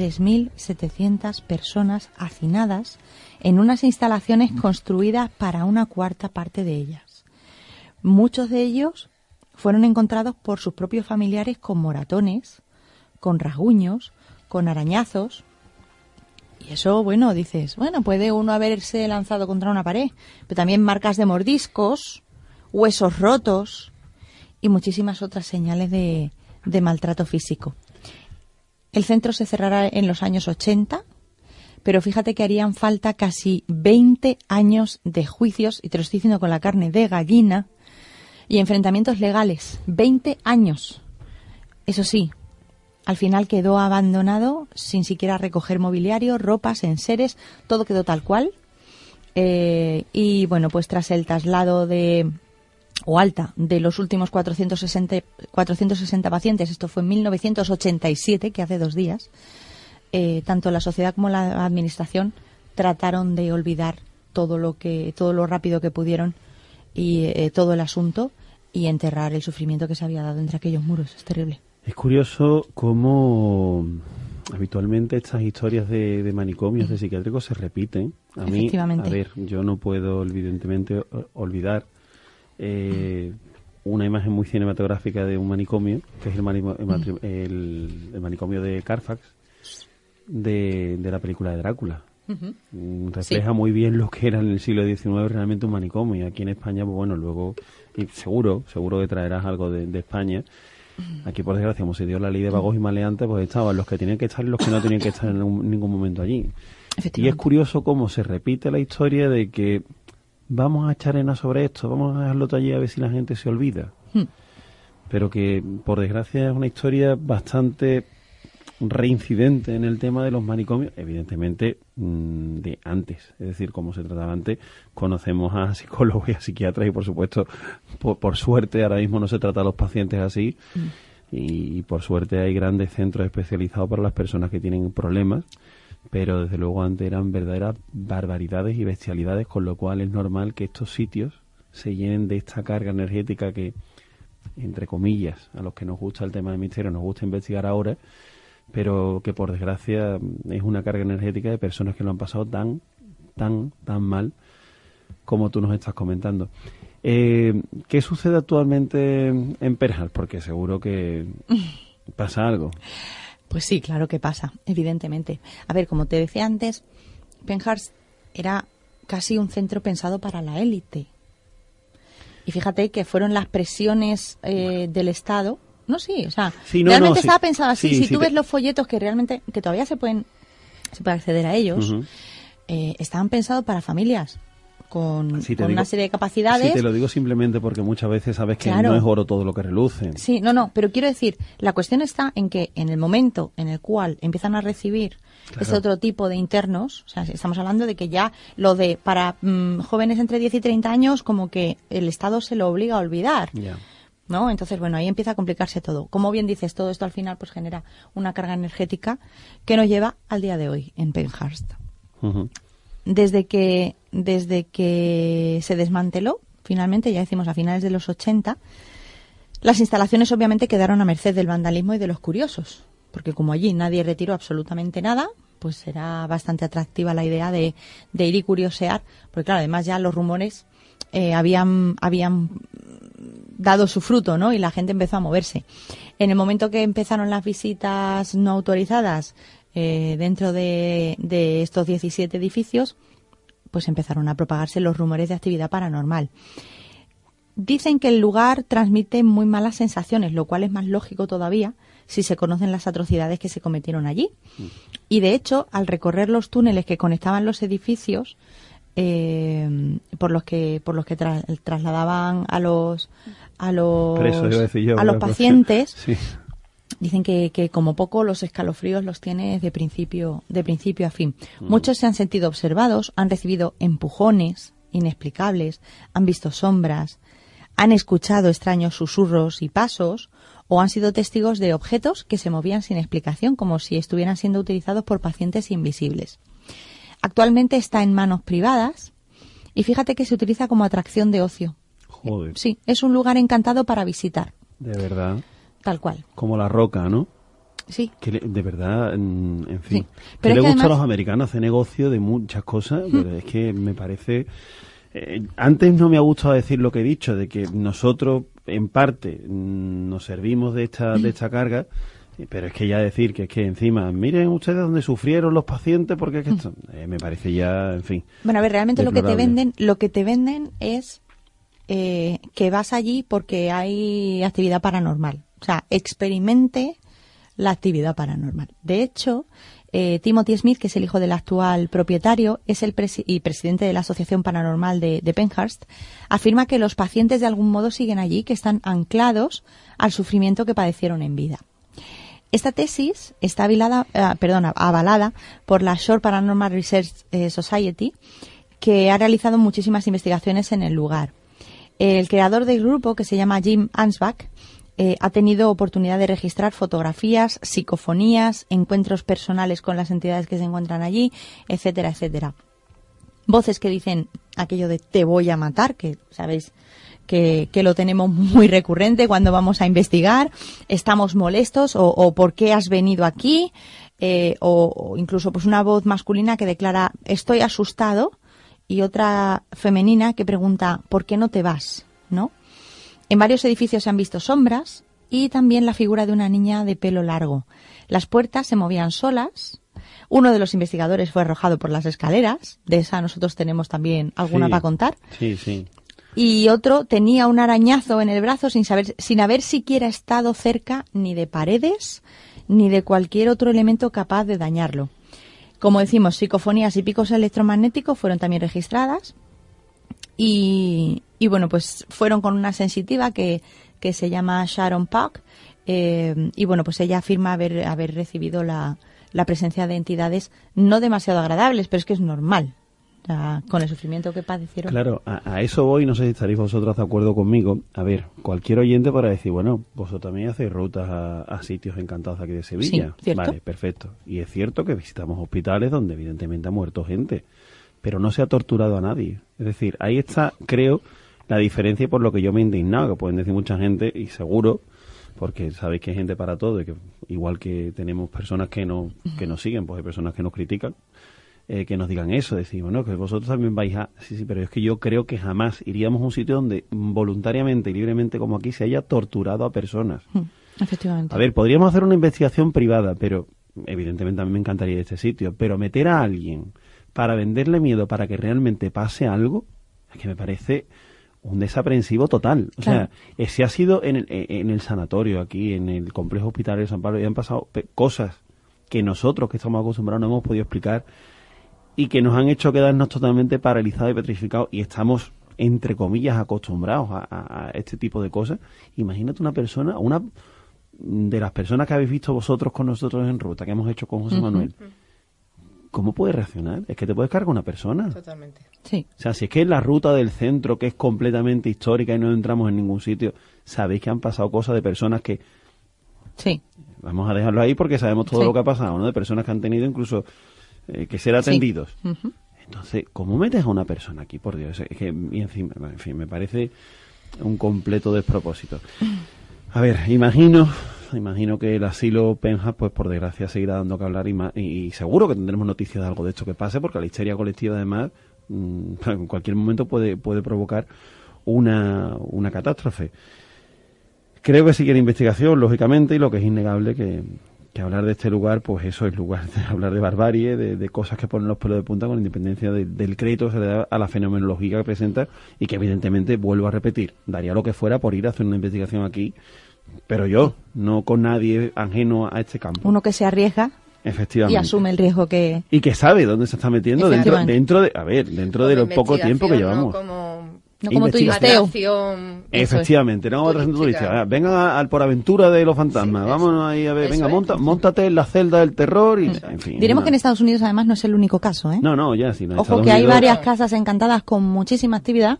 3.700 personas hacinadas en unas instalaciones construidas para una cuarta parte de ellas. Muchos de ellos fueron encontrados por sus propios familiares con moratones, con rasguños, con arañazos. Y eso, bueno, dices, bueno, puede uno haberse lanzado contra una pared, pero también marcas de mordiscos, huesos rotos y muchísimas otras señales de maltrato físico. El centro se cerrará en los años 80, pero fíjate que harían falta casi 20 años de juicios, y te lo estoy diciendo con la carne de gallina, y enfrentamientos legales. 20 años. Eso sí, al final quedó abandonado sin siquiera recoger mobiliario, ropas, enseres, todo quedó tal cual. Y bueno, pues tras el traslado alta de los últimos 460 pacientes, esto fue en 1987, que hace 2 días, tanto la sociedad como la administración trataron de olvidar todo lo rápido que pudieron y todo el asunto, y enterrar el sufrimiento que se había dado entre aquellos muros. Es terrible. Es curioso cómo habitualmente estas historias de manicomios, de psiquiátricos, se repiten. A mí, a ver, yo no puedo evidentemente olvidar una imagen muy cinematográfica de un manicomio, que es el manicomio de Carfax, de la película de Drácula. Refleja muy bien lo que era en el siglo XIX realmente un manicomio. Y aquí en España, pues bueno, luego, y seguro que traerás algo de España. Aquí, por desgracia, como se dio la ley de vagos y maleantes, pues estaban los que tenían que estar y los que no tenían que estar en ningún momento allí. Y es curioso cómo se repite la historia de que vamos a echar arena sobre esto, vamos a dejarlo allí a ver si la gente se olvida. Pero que, por desgracia, es una historia bastante reincidente en el tema de los manicomios, evidentemente de antes, es decir, como se trataba antes. Conocemos a psicólogos y a psiquiatras y, por supuesto, por suerte ahora mismo no se trata a los pacientes así, y por suerte hay grandes centros especializados para las personas que tienen problemas, pero desde luego antes eran verdaderas barbaridades y bestialidades, con lo cual es normal que estos sitios se llenen de esta carga energética que, entre comillas, a los que nos gusta el tema del misterio nos gusta investigar ahora, pero que por desgracia es una carga energética de personas que lo han pasado tan mal como tú nos estás comentando. ¿Qué sucede actualmente en Penhurst? Porque seguro que pasa algo. Pues sí, claro que pasa, evidentemente. A ver, como te decía antes, Penhurst era casi un centro pensado para la élite. Y fíjate que fueron las presiones del Estado. No, sí, o sea, realmente estaba pensado así. Si tú ves los folletos que realmente, que todavía se puede acceder a ellos, estaban pensados para familias con una serie de capacidades. Sí, te lo digo simplemente porque muchas veces sabes que no es oro todo lo que reluce. Sí, no, pero quiero decir, la cuestión está en que en el momento en el cual empiezan a recibir este otro tipo de internos, o sea, estamos hablando de que ya lo de para jóvenes entre 10 y 30 años, como que el Estado se lo obliga a olvidar. Yeah. ¿No? Entonces, bueno, ahí empieza a complicarse todo. Como bien dices, todo esto al final pues genera una carga energética que nos lleva al día de hoy en Penhurst. Desde que se desmanteló, finalmente, ya decimos a finales de los 80, las instalaciones obviamente quedaron a merced del vandalismo y de los curiosos, porque como allí nadie retiró absolutamente nada, pues era bastante atractiva la idea de ir y curiosear, porque claro, además ya los rumores habían dado su fruto, ¿no? Y la gente empezó a moverse. En el momento que empezaron las visitas no autorizadas dentro de estos 17 edificios, pues empezaron a propagarse los rumores de actividad paranormal. Dicen que el lugar transmite muy malas sensaciones, lo cual es más lógico todavía si se conocen las atrocidades que se cometieron allí. Y de hecho, al recorrer los túneles que conectaban los edificios, por los que trasladaban a los pacientes, sí. Dicen que como poco los escalofríos los tiene de principio a fin. Muchos se han sentido observados, han recibido empujones inexplicables, han visto sombras, han escuchado extraños susurros y pasos, o han sido testigos de objetos que se movían sin explicación, como si estuvieran siendo utilizados por pacientes invisibles. Actualmente está en manos privadas y fíjate que se utiliza como atracción de ocio. Joder. Sí, es un lugar encantado para visitar. De verdad. Tal cual. Como La Roca, ¿no? Sí. Que de verdad, en fin. Sí. Pero que le gusta a los americanos hacer negocio de muchas cosas, pero es que me parece... antes no me ha gustado decir lo que he dicho, de que nosotros, en parte, nos servimos de esta carga, pero es que ya decir que es que encima, miren ustedes dónde sufrieron los pacientes, porque es que esto me parece ya, en fin. Bueno, a ver, realmente lo que te venden es que vas allí porque hay actividad paranormal. O sea, experimente la actividad paranormal. De hecho, Timothy Smith, que es el hijo del actual propietario, es el presidente de la Asociación Paranormal de Penhurst, afirma que los pacientes de algún modo siguen allí, que están anclados al sufrimiento que padecieron en vida. Esta tesis está avalada por la Shore Paranormal Research Society, que ha realizado muchísimas investigaciones en el lugar. El creador del grupo, que se llama Jim Ansbach, ha tenido oportunidad de registrar fotografías, psicofonías, encuentros personales con las entidades que se encuentran allí, etcétera, etcétera. Voces que dicen aquello de te voy a matar, que sabéis que lo tenemos muy recurrente cuando vamos a investigar, estamos molestos o ¿por qué has venido aquí? O incluso pues una voz masculina que declara estoy asustado y otra femenina que pregunta ¿por qué no te vas? ¿No? En varios edificios se han visto sombras y también la figura de una niña de pelo largo. Las puertas se movían solas. Uno de los investigadores fue arrojado por las escaleras. De esa nosotros tenemos también alguna para contar. Sí, sí. Y otro tenía un arañazo en el brazo sin haber siquiera estado cerca ni de paredes ni de cualquier otro elemento capaz de dañarlo. Como decimos, psicofonías y picos electromagnéticos fueron también registradas. Y bueno, pues fueron con una sensitiva que se llama Sharon Park. Y bueno, pues ella afirma haber recibido la presencia de entidades no demasiado agradables, pero es que es normal. O sea, con el sufrimiento que padecieron. Claro, a eso voy, no sé si estaréis vosotros de acuerdo conmigo. A ver, cualquier oyente para decir, bueno, vosotros también hacéis rutas a sitios encantados aquí de Sevilla. Sí, ¿cierto? Vale, perfecto. Y es cierto que visitamos hospitales donde evidentemente ha muerto gente, pero no se ha torturado a nadie. Es decir, ahí está, creo, la diferencia y por lo que yo me he indignado, que pueden decir mucha gente, y seguro, porque sabéis que hay gente para todo, y que igual que tenemos personas que nos siguen, pues hay personas que nos critican, que nos digan eso, decir, bueno, que vosotros también vais a... Sí, pero es que yo creo que jamás iríamos a un sitio donde voluntariamente y libremente como aquí se haya torturado a personas. Efectivamente. A ver, podríamos hacer una investigación privada, pero evidentemente a mí me encantaría ir a este sitio, pero meter a alguien para venderle miedo para que realmente pase algo, es que me parece un desaprensivo total. O Claro. sea, si ha sido en el sanatorio aquí, en el complejo hospitalario de San Pablo, y han pasado cosas que nosotros, que estamos acostumbrados, no hemos podido explicar y que nos han hecho quedarnos totalmente paralizados y petrificados, y estamos, entre comillas, acostumbrados a este tipo de cosas. Imagínate una persona, una de las personas que habéis visto vosotros con nosotros en ruta, que hemos hecho con José Manuel, ¿cómo puede reaccionar? Es que te puedes cargar una persona. Totalmente. Sí. O sea, si es que es la ruta del centro, que es completamente histórica y no entramos en ningún sitio, sabéis que han pasado cosas de personas que... Sí. Vamos a dejarlo ahí porque sabemos todo Sí. lo que ha pasado, ¿no? De personas que han tenido incluso que ser atendidos. Sí. Ujú. Entonces, ¿cómo metes a una persona aquí? Por Dios, es que, y encima, en fin, me parece un completo despropósito. A ver, imagino que el asilo Penjas, pues por desgracia, seguirá dando que hablar y seguro que tendremos noticias de algo de esto que pase, porque la histeria colectiva, además, en cualquier momento puede provocar una catástrofe. Creo que sigue la investigación, lógicamente, y lo que es innegable que hablar de este lugar, pues eso es lugar de hablar de barbarie, de cosas que ponen los pelos de punta, con independencia del crédito que se le da a la fenomenología que presenta, y que evidentemente, vuelvo a repetir, daría lo que fuera por ir a hacer una investigación aquí, pero yo, no con nadie ajeno a este campo. Uno que se arriesga Efectivamente. y asume el riesgo que... Y que sabe dónde se está metiendo dentro Efectivamente. de lo poco tiempo que llevamos. No como tu investigación. Efectivamente, no vamos a turística. Vengan al Por Aventura de los Fantasmas. Sí, vámonos ahí a ver. Eso Venga, es. móntate en la celda del terror y, en fin. Diremos que en Estados Unidos además no es el único caso, ¿eh? No, ya sí. No, Ojo que hay varias casas encantadas con muchísima actividad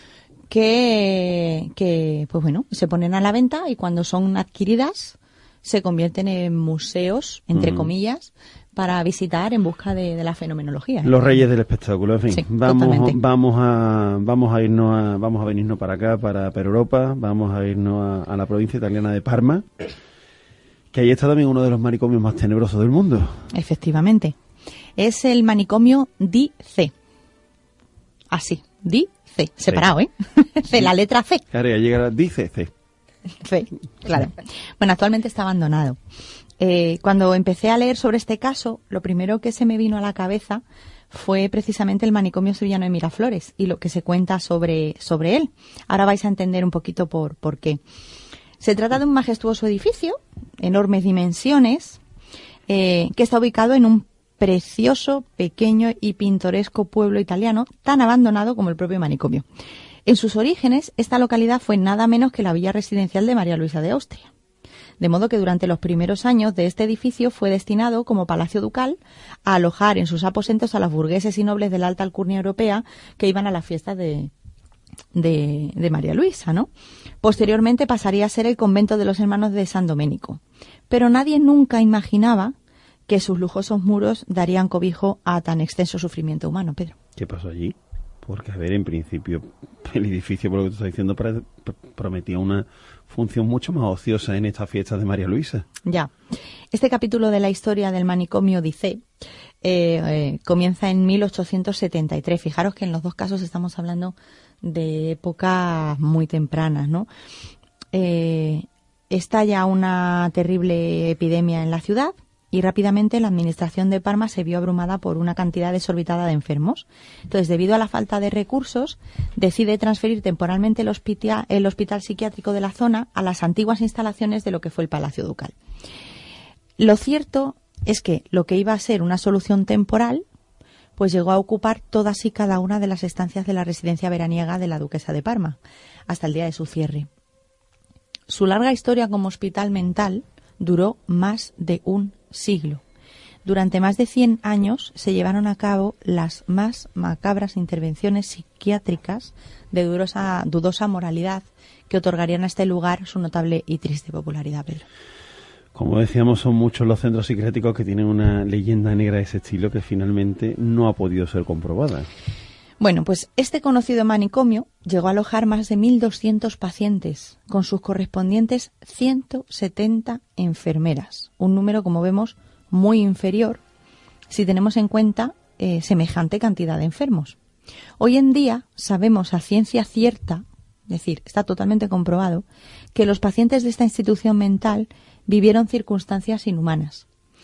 que pues bueno, se ponen a la venta y cuando son adquiridas se convierten en museos, entre comillas, para visitar en busca de la fenomenología. Los reyes del espectáculo, en fin. Sí, vamos totalmente. a venirnos para acá, para Europa, vamos a irnos a la provincia italiana de Parma, que ahí está también uno de los manicomios más tenebrosos del mundo. Efectivamente. Es el manicomio Di-C. Así, Di-C. Separado, ¿eh? C, la letra C. Claro, ya llega, dice C. C, claro. Bueno, actualmente está abandonado. Cuando empecé a leer sobre este caso, lo primero que se me vino a la cabeza fue precisamente el manicomio sevillano de Miraflores y lo que se cuenta sobre él. Ahora vais a entender un poquito por qué. Se trata de un majestuoso edificio, enormes dimensiones, que está ubicado en un precioso, pequeño y pintoresco pueblo italiano, tan abandonado como el propio manicomio. En sus orígenes, esta localidad fue nada menos que la villa residencial de María Luisa de Austria. De modo que durante los primeros años de este edificio fue destinado como palacio ducal a alojar en sus aposentos a los burgueses y nobles de la alta alcurnia europea que iban a las fiestas de María Luisa, ¿no? Posteriormente pasaría a ser el convento de los hermanos de San Domenico. Pero nadie nunca imaginaba que sus lujosos muros darían cobijo a tan extenso sufrimiento humano, Pedro. ¿Qué pasó allí? Porque, a ver, en principio, el edificio, por lo que te estoy diciendo, prometía una función mucho más ociosa en estas fiestas de María Luisa. Ya. Este capítulo de la historia del manicomio Di-C comienza en 1873. Fijaros que en los dos casos estamos hablando de épocas muy tempranas, ¿no? Estalla una terrible epidemia en la ciudad y rápidamente la administración de Parma se vio abrumada por una cantidad desorbitada de enfermos. Entonces, debido a la falta de recursos, decide transferir temporalmente el hospital psiquiátrico de la zona a las antiguas instalaciones de lo que fue el Palacio Ducal. Lo cierto es que lo que iba a ser una solución temporal, pues llegó a ocupar todas y cada una de las estancias de la residencia veraniega de la duquesa de Parma, hasta el día de su cierre. Su larga historia como hospital mental duró más de un siglo. Durante más de 100 años se llevaron a cabo las más macabras intervenciones psiquiátricas de dudosa moralidad que otorgarían a este lugar su notable y triste popularidad, Pedro. Como decíamos, son muchos los centros psiquiátricos que tienen una leyenda negra de ese estilo que finalmente no ha podido ser comprobada. Bueno, pues este conocido manicomio llegó a alojar más de 1.200 pacientes, con sus correspondientes 170 enfermeras. Un número, como vemos, muy inferior si tenemos en cuenta semejante cantidad de enfermos. Hoy en día sabemos a ciencia cierta, es decir, está totalmente comprobado, que los pacientes de esta institución mental vivieron circunstancias inhumanas.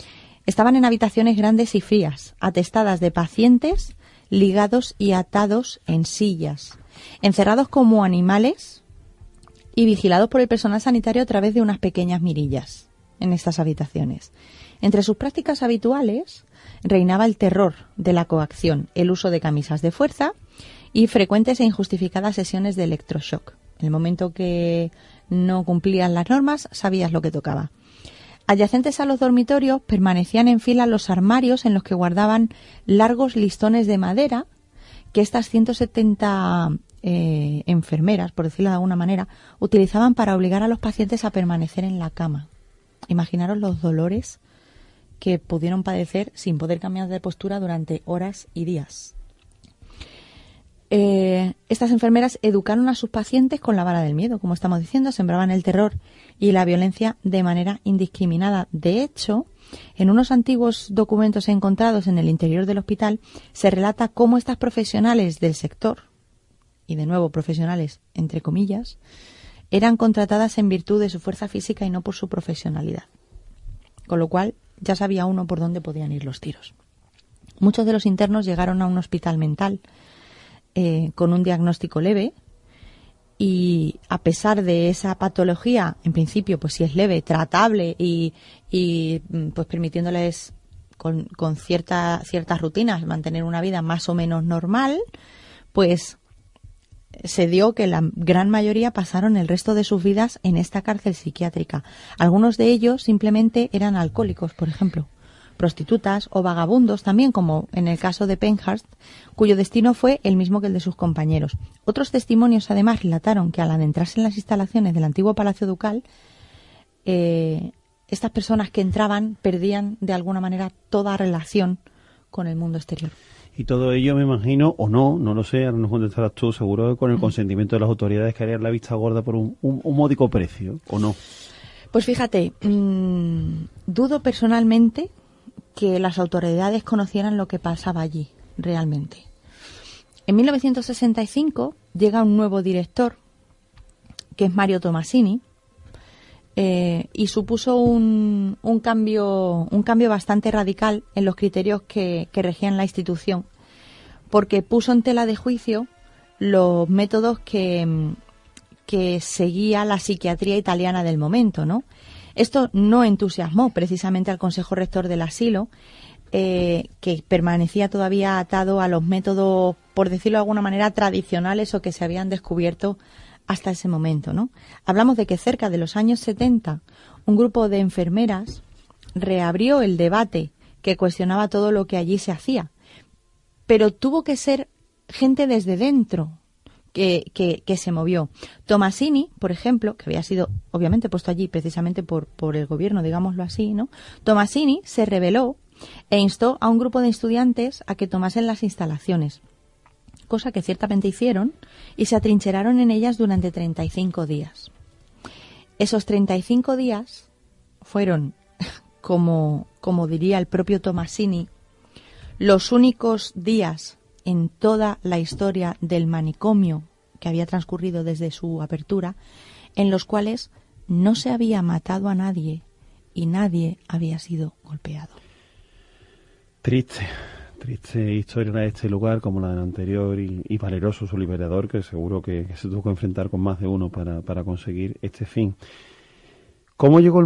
Estaban en habitaciones grandes y frías, atestadas de pacientes ligados y atados en sillas, encerrados como animales y vigilados por el personal sanitario a través de unas pequeñas mirillas en estas habitaciones. Entre sus prácticas habituales reinaba el terror de la coacción, el uso de camisas de fuerza y frecuentes e injustificadas sesiones de electroshock. En el momento que no cumplías las normas, sabías lo que tocaba. Adyacentes a los dormitorios permanecían en fila los armarios en los que guardaban largos listones de madera que estas 170 enfermeras, por decirlo de alguna manera, utilizaban para obligar a los pacientes a permanecer en la cama. Imaginaros los dolores que pudieron padecer sin poder cambiar de postura durante horas y días. Estas enfermeras educaron a sus pacientes con la vara del miedo, como estamos diciendo, sembraban el terror y la violencia de manera indiscriminada. De hecho, en unos antiguos documentos encontrados en el interior del hospital se relata cómo estas profesionales del sector, y de nuevo profesionales entre comillas, eran contratadas en virtud de su fuerza física y no por su profesionalidad. Con lo cual ya sabía uno por dónde podían ir los tiros. Muchos de los internos llegaron a un hospital mental con un diagnóstico leve y a pesar de esa patología, en principio, pues si es leve, tratable y pues permitiéndoles con ciertas rutinas mantener una vida más o menos normal, pues se dio que la gran mayoría pasaron el resto de sus vidas en esta cárcel psiquiátrica. Algunos de ellos simplemente eran alcohólicos, por ejemplo, prostitutas o vagabundos también, como en el caso de Penhurst, cuyo destino fue el mismo que el de sus compañeros. Otros testimonios, además, relataron que al adentrarse en las instalaciones del antiguo Palacio Ducal, estas personas que entraban perdían de alguna manera toda relación con el mundo exterior. Y todo ello, me imagino, o no lo sé, ahora nos contestarás tú, seguro que con el consentimiento de las autoridades que harían la vista gorda por un módico precio, ¿o no? Pues fíjate, dudo personalmente que las autoridades conocieran lo que pasaba allí, realmente. En 1965 llega un nuevo director, que es Mario Tomasini, y supuso un cambio bastante radical en los criterios que regían la institución, porque puso en tela de juicio los métodos que seguía la psiquiatría italiana del momento, ¿no? Esto no entusiasmó precisamente al Consejo Rector del Asilo, que permanecía todavía atado a los métodos, por decirlo de alguna manera, tradicionales o que se habían descubierto hasta ese momento, ¿no? Hablamos de que cerca de los años 70 un grupo de enfermeras reabrió el debate que cuestionaba todo lo que allí se hacía, pero tuvo que ser gente desde dentro que se movió. Tomasini, por ejemplo, que había sido obviamente puesto allí precisamente por el gobierno, digámoslo así, ¿no? Tomasini se rebeló e instó a un grupo de estudiantes a que tomasen las instalaciones, cosa que ciertamente hicieron, y se atrincheraron en ellas durante 35 días. Esos 35 días fueron, como diría el propio Tomasini, los únicos días en toda la historia del manicomio que había transcurrido desde su apertura, en los cuales no se había matado a nadie y nadie había sido golpeado. Triste historia de este lugar, como la del anterior, y valeroso su liberador, que seguro que se tuvo que enfrentar con más de uno para conseguir este fin. ¿Cómo llegó el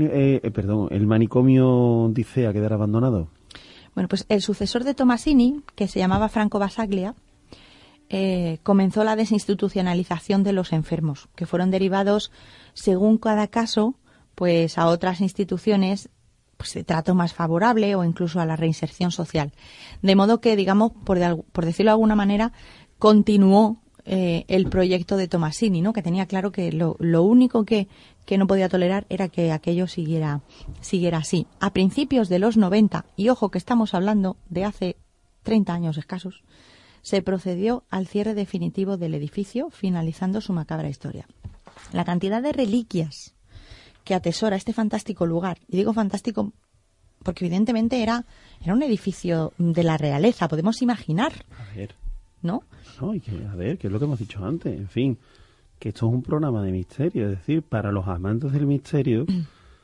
manicomio Dicea a quedar abandonado? Bueno, pues el sucesor de Tomasini, que se llamaba Franco Basaglia, comenzó la desinstitucionalización de los enfermos, que fueron derivados, según cada caso, pues a otras instituciones pues de trato más favorable o incluso a la reinserción social. De modo que, digamos, por decirlo de alguna manera, continuó el proyecto de Tomasini, ¿no? Que tenía claro que lo único que no podía tolerar era que aquello siguiera así. A principios de los 90, y ojo que estamos hablando de hace 30 años escasos, se procedió al cierre definitivo del edificio, finalizando su macabra historia. La cantidad de reliquias que atesora este fantástico lugar, y digo fantástico porque evidentemente era un edificio de la realeza, podemos imaginar, a ver, ¿no? No, y que es lo que hemos dicho antes, en fin, que esto es un programa de misterio, es decir, para los amantes del misterio,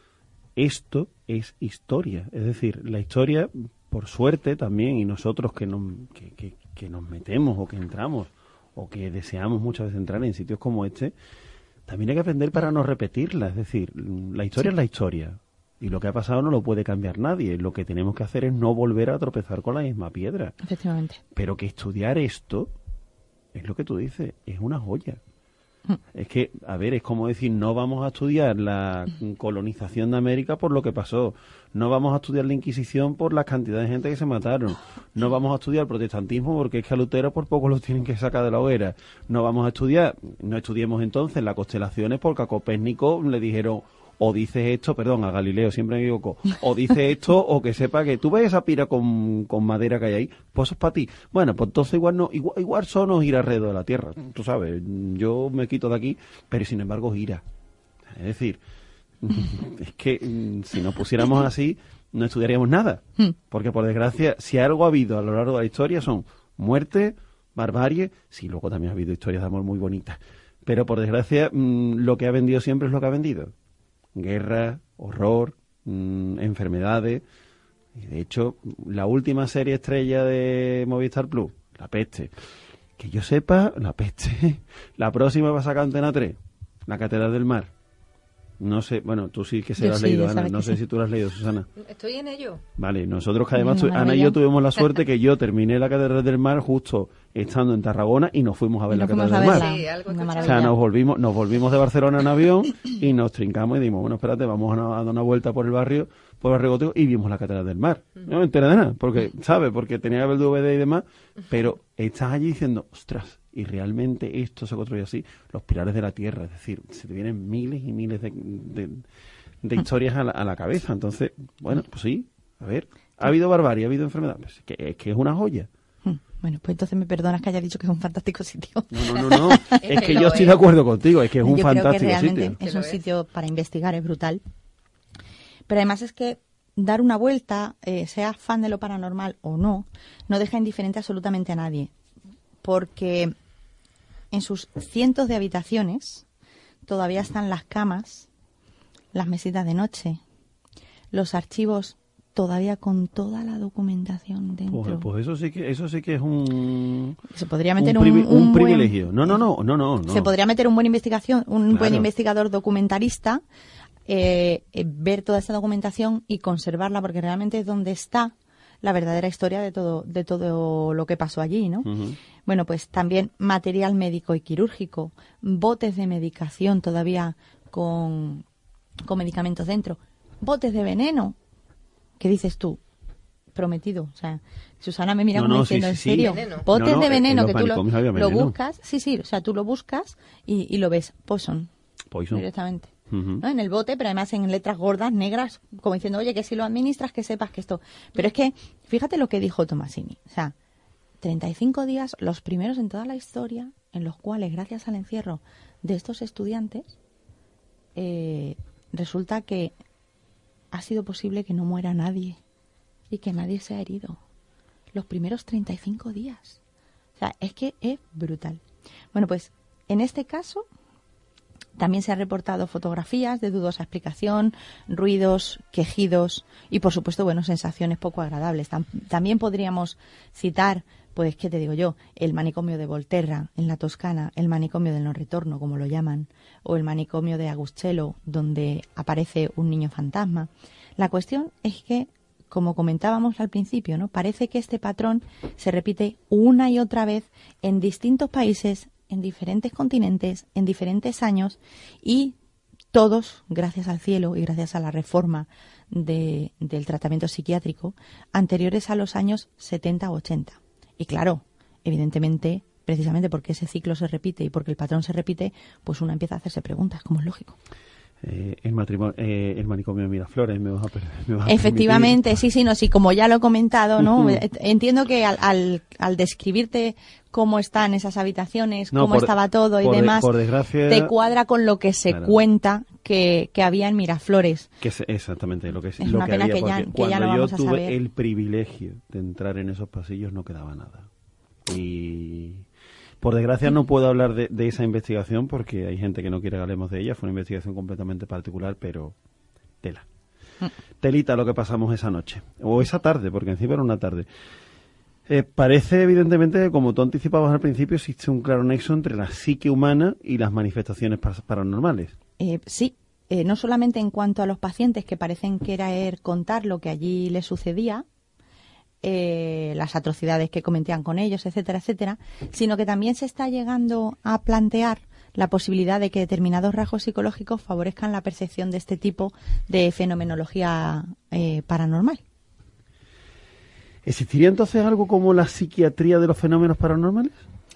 esto es historia. Es decir, la historia, por suerte también, y nosotros que nos metemos o que entramos o que deseamos muchas veces entrar en sitios como este, también hay que aprender para no repetirla. Es decir, la historia es la historia. Y lo que ha pasado no lo puede cambiar nadie. Lo que tenemos que hacer es no volver a tropezar con la misma piedra. Efectivamente. Pero que estudiar esto, es lo que tú dices, es una joya. Es que, a ver, es como decir, no vamos a estudiar la colonización de América por lo que pasó. No vamos a estudiar la Inquisición por la cantidad de gente que se mataron. No vamos a estudiar el protestantismo porque es que a Lutero por poco lo tienen que sacar de la hoguera. No vamos a estudiar, no estudiemos entonces las constelaciones porque a Copérnico le dijeron, o dices esto, perdón, a Galileo, siempre me equivoco, o dices esto, o que sepa que tú ves esa pira con madera que hay ahí, pues eso es para ti. Bueno, pues entonces igual solo gira alrededor de la Tierra, tú sabes, yo me quito de aquí, pero sin embargo gira. Es decir, es que si nos pusiéramos así, no estudiaríamos nada, porque por desgracia, si algo ha habido a lo largo de la historia son muerte, barbarie, sí, luego también ha habido historias de amor muy bonitas, pero por desgracia, lo que ha vendido siempre es lo que ha vendido. Guerra, horror, enfermedades. Y de hecho, la última serie estrella de Movistar Plus, La Peste. Que yo sepa, La Peste. La próxima va a sacar Antena 3, La Catedral del Mar. No sé, bueno, tú sí que se lo has leído, Ana. No sé si tú lo has leído, Susana. Estoy en ello. Vale, nosotros que además, Ana y yo tuvimos la suerte que yo terminé La Catedral del Mar justo estando en Tarragona y nos fuimos a ver La Catedral del Mar. Sí, algo o sea, nos volvimos de Barcelona en avión y nos trincamos y dijimos, bueno, espérate, vamos a dar una vuelta por el barrio gótico y vimos La Catedral del Mar. No me enteré de nada, porque, ¿sabes? Porque tenía que ver el DVD y demás, pero estás allí diciendo, ostras, y realmente esto se construye así, los pilares de la tierra, es decir, se te vienen miles y miles de historias a la cabeza. Entonces, bueno, pues sí, a ver, ha habido barbarie, ha habido enfermedad, pues es que es una joya. Bueno, pues entonces me perdonas que haya dicho que es un fantástico sitio. No, es que yo estoy de acuerdo contigo, es que es un fantástico sitio. Es un sitio para investigar, es brutal. Pero además es que dar una vuelta, seas fan de lo paranormal o no, no deja indiferente absolutamente a nadie. Porque en sus cientos de habitaciones todavía están las camas, las mesitas de noche, los archivos todavía con toda la documentación dentro. Pues eso sí que es un... Se podría meter un privilegio. No. Se podría meter un buen investigador documentalista, ver toda esa documentación y conservarla, porque realmente es donde está la verdadera historia de todo lo que pasó allí, ¿no? Uh-huh. Bueno, pues también material médico y quirúrgico, botes de medicación todavía con medicamentos dentro, botes de veneno. ¿Qué dices tú? Prometido. O sea, Susana me mira como diciendo, ¿en serio? Botes de veneno que tú lo buscas. Sí, o sea, tú lo buscas y lo ves. Poison. Directamente. Uh-huh. ¿No? En el bote, pero además en letras gordas, negras, como diciendo, oye, que si lo administras, que sepas que esto... Pero es que, fíjate lo que dijo Tomasini. O sea, 35 días, los primeros en toda la historia, en los cuales, gracias al encierro de estos estudiantes, resulta que ha sido posible que no muera nadie y que nadie se ha herido. Los primeros 35 días. O sea, es que es brutal. Bueno, pues, en este caso... También se han reportado fotografías de dudosa explicación, ruidos, quejidos y, por supuesto, bueno, sensaciones poco agradables. También podríamos citar, pues, ¿qué te digo yo? El manicomio de Volterra, en la Toscana, el manicomio del no retorno, como lo llaman, o el manicomio de Aguscello, donde aparece un niño fantasma. La cuestión es que, como comentábamos al principio, ¿no? Parece que este patrón se repite una y otra vez en distintos países, en diferentes continentes, en diferentes años, y todos, gracias al cielo y gracias a la reforma del tratamiento psiquiátrico, anteriores a los años 70 o 80. Y claro, evidentemente, precisamente porque ese ciclo se repite y porque el patrón se repite, pues uno empieza a hacerse preguntas, como es lógico. El manicomio de Miraflores, me vas a efectivamente, permitir. Sí, como ya lo he comentado, ¿no? Entiendo que al describirte cómo están esas habitaciones, cómo estaba todo y demás, por desgracia, te cuadra con lo que se cuenta que había en Miraflores. Que es exactamente lo que es una pena había, que ya no vamos a saber. Cuando yo tuve el privilegio de entrar en esos pasillos no quedaba nada. Y... por desgracia no puedo hablar de esa investigación porque hay gente que no quiere que hablemos de ella. Fue una investigación completamente particular, pero tela. Telita lo que pasamos esa noche, o esa tarde, porque encima era una tarde. Parece evidentemente que, como tú anticipabas al principio, existe un claro nexo entre la psique humana y las manifestaciones paranormales. Sí, no solamente en cuanto a los pacientes que parecen querer contar lo que allí les sucedía, las atrocidades que cometían con ellos, etcétera, etcétera, sino que también se está llegando a plantear la posibilidad de que determinados rasgos psicológicos favorezcan la percepción de este tipo de fenomenología paranormal. ¿Existiría entonces algo como la psiquiatría de los fenómenos paranormales?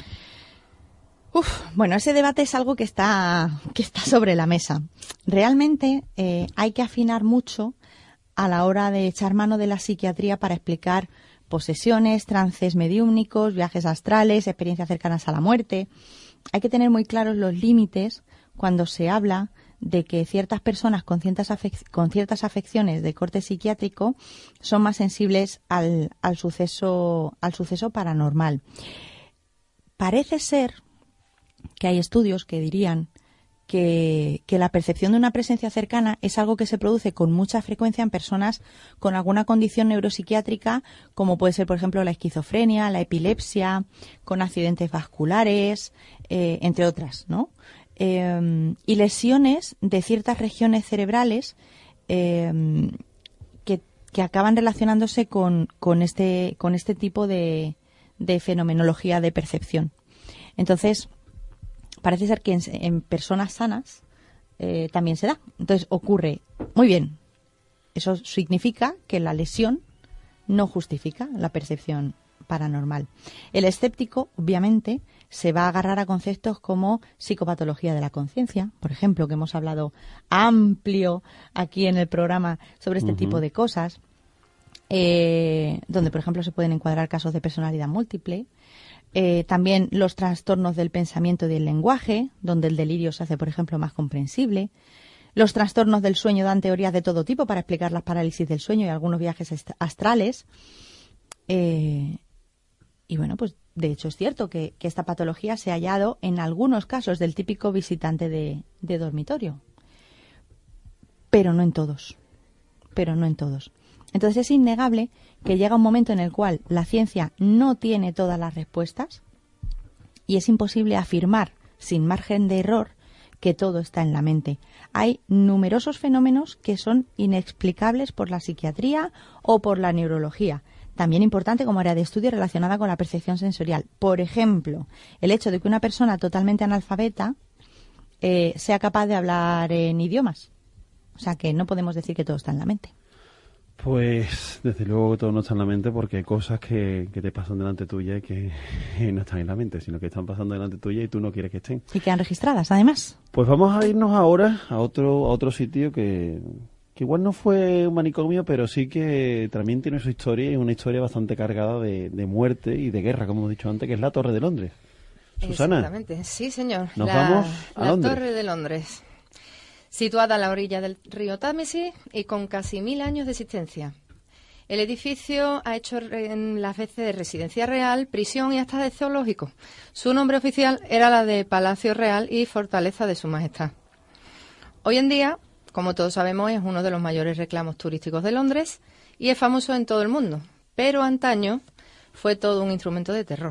Bueno, ese debate es algo que está sobre la mesa. Realmente hay que afinar mucho a la hora de echar mano de la psiquiatría para explicar posesiones, trances mediúmnicos, viajes astrales, experiencias cercanas a la muerte. Hay que tener muy claros los límites cuando se habla de que ciertas personas con ciertas afecciones de corte psiquiátrico son más sensibles al suceso paranormal. Parece ser que hay estudios que dirían que la percepción de una presencia cercana es algo que se produce con mucha frecuencia en personas con alguna condición neuropsiquiátrica, como puede ser, por ejemplo, la esquizofrenia, la epilepsia, con accidentes vasculares, entre otras, ¿no? Y lesiones de ciertas regiones cerebrales que acaban relacionándose con este tipo de fenomenología de percepción. Entonces, parece ser que en personas sanas también se da. Entonces ocurre, muy bien, eso significa que la lesión no justifica la percepción paranormal. El escéptico, obviamente, se va a agarrar a conceptos como psicopatología de la conciencia, por ejemplo, que hemos hablado amplio aquí en el programa sobre este tipo de cosas, donde, por ejemplo, se pueden encuadrar casos de personalidad múltiple. También los trastornos del pensamiento y del lenguaje, donde el delirio se hace, por ejemplo, más comprensible. Los trastornos del sueño dan teorías de todo tipo para explicar las parálisis del sueño y algunos viajes astrales. Y bueno, pues de hecho es cierto que esta patología se ha hallado en algunos casos del típico visitante de dormitorio. Pero no en todos. Entonces es innegable que llega un momento en el cual la ciencia no tiene todas las respuestas y es imposible afirmar sin margen de error que todo está en la mente. Hay numerosos fenómenos que son inexplicables por la psiquiatría o por la neurología. También importante como área de estudio relacionada con la percepción sensorial. Por ejemplo, el hecho de que una persona totalmente analfabeta sea capaz de hablar en idiomas. O sea que no podemos decir que todo está en la mente. Pues desde luego que todo no está en la mente, porque hay cosas que te pasan delante tuya y que no están en la mente, sino que están pasando delante tuya y tú no quieres que estén. Y quedan registradas, además. Pues vamos a irnos ahora a otro sitio que igual no fue un manicomio, pero sí que también tiene su historia, y una historia bastante cargada de muerte y de guerra, como hemos dicho antes, que es la Torre de Londres. Susana. Exactamente, sí señor. Nos vamos a Londres. La Torre de Londres. Situada a la orilla del río Támesis y con casi 1000 años de existencia. El edificio ha hecho en las veces de residencia real, prisión y hasta de zoológico. Su nombre oficial era la de Palacio Real y Fortaleza de Su Majestad. Hoy en día, como todos sabemos, es uno de los mayores reclamos turísticos de Londres y es famoso en todo el mundo. Pero antaño fue todo un instrumento de terror.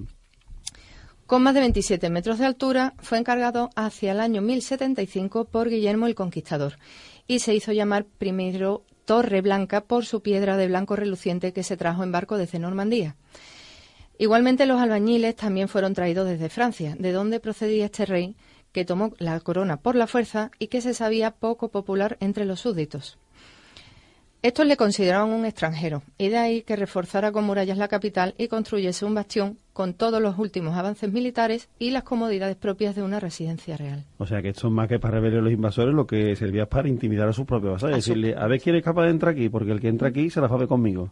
Con más de 27 metros de altura, fue encargado hacia el año 1075 por Guillermo el Conquistador y se hizo llamar primero Torre Blanca por su piedra de blanco reluciente que se trajo en barco desde Normandía. Igualmente los albañiles también fueron traídos desde Francia, de donde procedía este rey que tomó la corona por la fuerza y que se sabía poco popular entre los súbditos. Estos le consideraban un extranjero, y de ahí que reforzara con murallas la capital y construyese un bastión con todos los últimos avances militares y las comodidades propias de una residencia real. O sea que esto es más que para rebelar a los invasores, lo que servía para intimidar a sus propios vasallos. Decirle, a ver quién es capaz de entrar aquí, porque el que entra aquí se la sabe conmigo.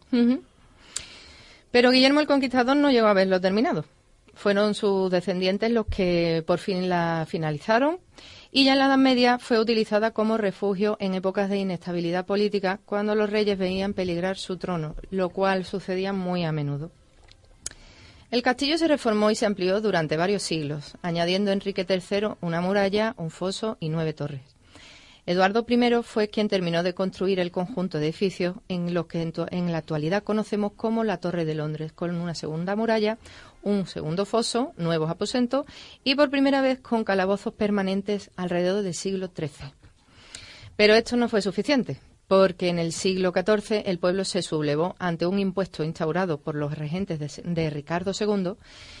Pero Guillermo el Conquistador no llegó a verlo terminado. Fueron sus descendientes los que por fin la finalizaron, y ya en la Edad Media fue utilizada como refugio en épocas de inestabilidad política, cuando los reyes veían peligrar su trono, lo cual sucedía muy a menudo. El castillo se reformó y se amplió durante varios siglos, añadiendo Enrique III una muralla, un foso y 9 torres. Eduardo I fue quien terminó de construir el conjunto de edificios en los que en la actualidad conocemos como la Torre de Londres, con una segunda muralla, un segundo foso, nuevos aposentos y por primera vez con calabozos permanentes alrededor del siglo XIII. Pero esto no fue suficiente, porque en el siglo XIV el pueblo se sublevó ante un impuesto instaurado por los regentes de Ricardo II,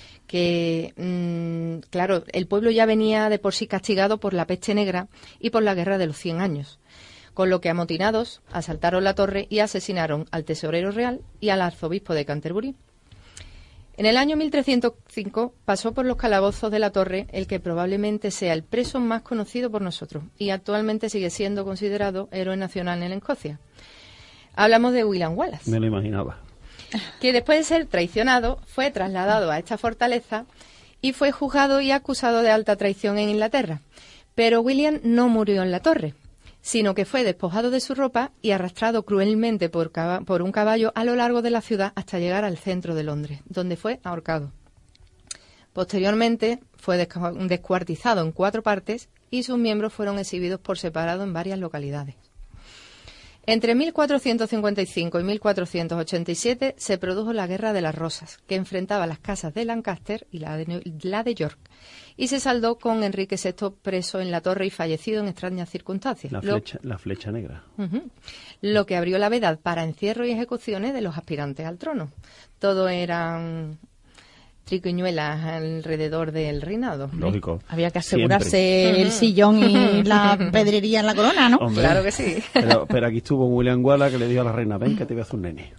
que, claro, el pueblo ya venía de por sí castigado por la peste negra y por la guerra de los 100 años, con lo que amotinados asaltaron la torre y asesinaron al tesorero real y al arzobispo de Canterbury. En el año 1305 pasó por los calabozos de la torre el que probablemente sea el preso más conocido por nosotros y actualmente sigue siendo considerado héroe nacional en Escocia. Hablamos de William Wallace. Me lo imaginaba. Que después de ser traicionado fue trasladado a esta fortaleza y fue juzgado y acusado de alta traición en Inglaterra. Pero William no murió en la torre, sino que fue despojado de su ropa y arrastrado cruelmente por un caballo a lo largo de la ciudad hasta llegar al centro de Londres, donde fue ahorcado. Posteriormente fue descuartizado en 4 partes y sus miembros fueron exhibidos por separado en varias localidades. Entre 1455 y 1487 se produjo la Guerra de las Rosas, que enfrentaba las casas de Lancaster y la de York, y se saldó con Enrique VI preso en la torre y fallecido en extrañas circunstancias. La flecha negra. Lo que abrió la veda para encierro y ejecuciones de los aspirantes al trono. Todo eran triquiñuelas alrededor del reinado. Lógico. Había que asegurarse el sillón y la pedrería en la corona, ¿no? Hombre, claro que sí. Pero aquí estuvo William Wallace que le dijo a la reina, ven que te voy a hacer un nene.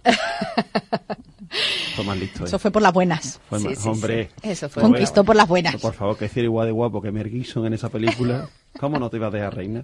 Fue más listo, ¿eh? Eso fue por las buenas. Hombre. Sí. Eso fue conquistó por las buenas. Por favor, que decir igual de guapo que Mel Gibson en esa película. ¿Cómo no te ibas a dejar reina?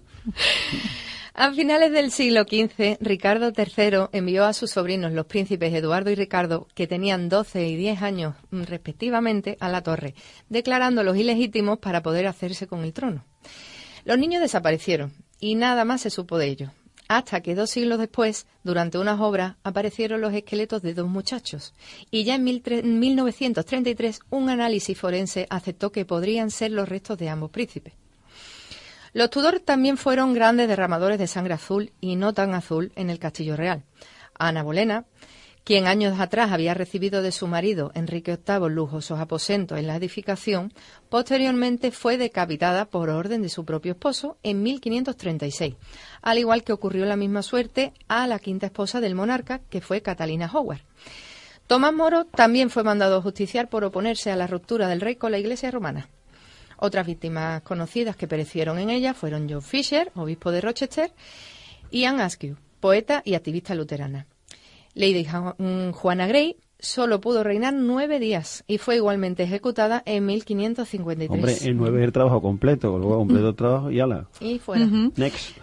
A finales del siglo XV, Ricardo III envió a sus sobrinos, los príncipes Eduardo y Ricardo, que tenían 12 y 10 años respectivamente, a la torre, declarándolos ilegítimos para poder hacerse con el trono. Los niños desaparecieron y nada más se supo de ellos, hasta que 2 siglos después, durante unas obras, aparecieron los esqueletos de 2 muchachos. Y ya en 1933, un análisis forense aceptó que podrían ser los restos de ambos príncipes. Los Tudor también fueron grandes derramadores de sangre azul y no tan azul en el Castillo Real. Ana Bolena, quien años atrás había recibido de su marido Enrique VIII lujosos aposentos en la edificación, posteriormente fue decapitada por orden de su propio esposo en 1536, al igual que ocurrió la misma suerte a la quinta esposa del monarca, que fue Catalina Howard. Tomás Moro también fue mandado a justiciar por oponerse a la ruptura del rey con la Iglesia romana. Otras víctimas conocidas que perecieron en ella fueron John Fisher, obispo de Rochester, y Anne Askew, poeta y activista luterana. Lady Juana Grey solo pudo reinar 9 días y fue igualmente ejecutada en 1553. Hombre, en 9 es el trabajo completo, luego completo el trabajo y ala. Y fuera. Next.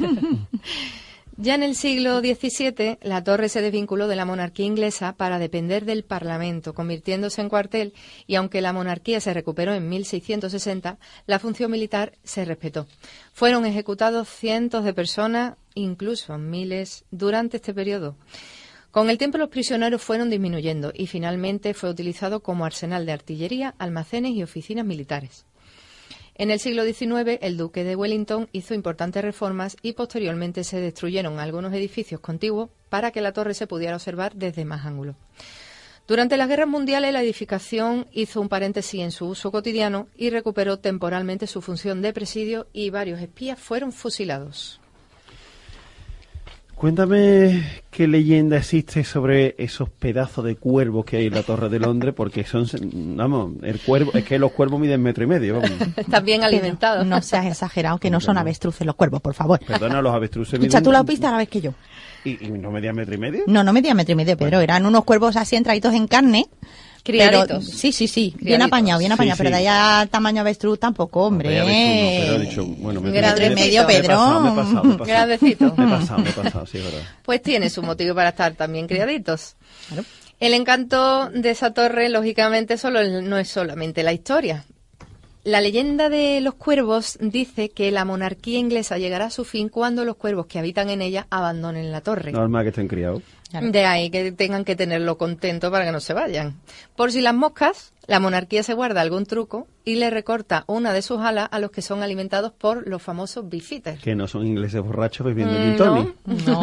Ya en el siglo XVII, la torre se desvinculó de la monarquía inglesa para depender del Parlamento, convirtiéndose en cuartel, y aunque la monarquía se recuperó en 1660, la función militar se respetó. Fueron ejecutados cientos de personas, incluso miles, durante este periodo. Con el tiempo los prisioneros fueron disminuyendo y finalmente fue utilizado como arsenal de artillería, almacenes y oficinas militares. En el siglo XIX, el duque de Wellington hizo importantes reformas y posteriormente se destruyeron algunos edificios contiguos para que la torre se pudiera observar desde más ángulos. Durante las guerras mundiales, la edificación hizo un paréntesis en su uso cotidiano y recuperó temporalmente su función de presidio y varios espías fueron fusilados. Cuéntame qué leyenda existe sobre esos pedazos de cuervos que hay en la Torre de Londres, porque son, vamos, el cuervo, es que los cuervos miden 1,5 metros, vamos. Están bien alimentados. No seas exagerado, que no son avestruces los cuervos, por favor. Perdona, los avestruces Escucha, tú la opiste a la vez que yo. ¿Y no medían 1,5 metros? No medían 1,5 metros, Pedro. Eran unos cuervos así entraditos en carne. Criaditos. Pero, sí. Criaditos. Bien apañado. Sí, pero de allá al tamaño avestruz tampoco, hombre. Pero he dicho, bueno, Me he pasado. Grandecito. Me he pasado, sí, es verdad. Pues tiene su motivo para estar también criaditos. Claro. El encanto de esa torre, lógicamente, no es solamente la historia. La leyenda de los cuervos dice que la monarquía inglesa llegará a su fin cuando los cuervos que habitan en ella abandonen la torre. Normal que estén criados. De ahí que tengan que tenerlo contento para que no se vayan. Por si las moscas, la monarquía se guarda algún truco y le recorta una de sus alas a los que son alimentados por los famosos beefeaters. Que no son ingleses borrachos bebiendo gin tonic.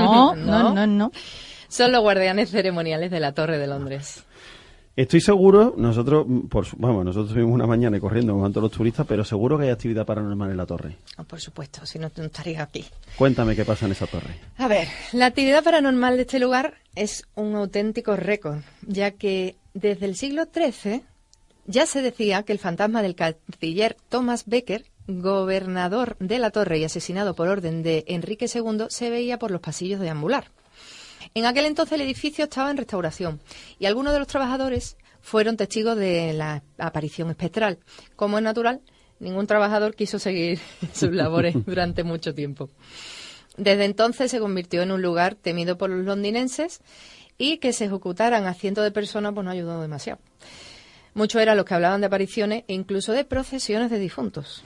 No. Son los guardianes ceremoniales de la Torre de Londres. Estoy seguro, nosotros tuvimos una mañana corriendo con todos los turistas, pero seguro que hay actividad paranormal en la torre. Oh, por supuesto, si no, no estaría aquí. Cuéntame qué pasa en esa torre. A ver, la actividad paranormal de este lugar es un auténtico récord, ya que desde el siglo XIII ya se decía que el fantasma del canciller Thomas Becket, gobernador de la torre y asesinado por orden de Enrique II, se veía por los pasillos deambular. En aquel entonces el edificio estaba en restauración y algunos de los trabajadores fueron testigos de la aparición espectral. Como es natural, ningún trabajador quiso seguir sus labores durante mucho tiempo. Desde entonces se convirtió en un lugar temido por los londinenses y que se ejecutaran a cientos de personas pues no ayudó demasiado. Muchos eran los que hablaban de apariciones e incluso de procesiones de difuntos.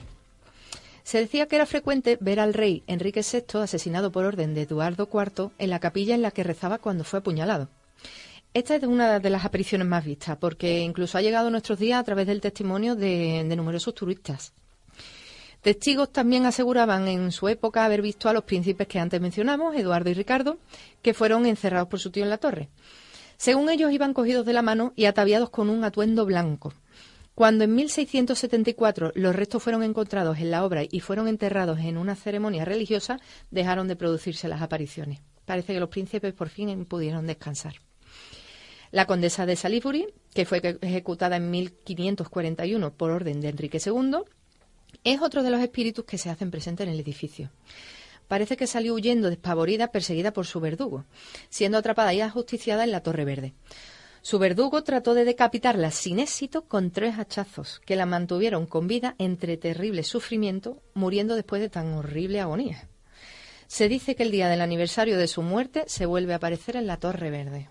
Se decía que era frecuente ver al rey Enrique VI asesinado por orden de Eduardo IV en la capilla en la que rezaba cuando fue apuñalado. Esta es una de las apariciones más vistas, porque incluso ha llegado a nuestros días a través del testimonio de numerosos turistas. Testigos también aseguraban en su época haber visto a los príncipes que antes mencionamos, Eduardo y Ricardo, que fueron encerrados por su tío en la torre. Según ellos, iban cogidos de la mano y ataviados con un atuendo blanco. Cuando en 1674 los restos fueron encontrados en la obra y fueron enterrados en una ceremonia religiosa, dejaron de producirse las apariciones. Parece que los príncipes por fin pudieron descansar. La condesa de Salisbury, que fue ejecutada en 1541 por orden de Enrique II, es otro de los espíritus que se hacen presentes en el edificio. Parece que salió huyendo despavorida, perseguida por su verdugo, siendo atrapada y ajusticiada en la Torre Verde. Su verdugo trató de decapitarla sin éxito con 3 hachazos, que la mantuvieron con vida entre terrible sufrimiento, muriendo después de tan horrible agonía. Se dice que el día del aniversario de su muerte se vuelve a aparecer en la Torre Verde.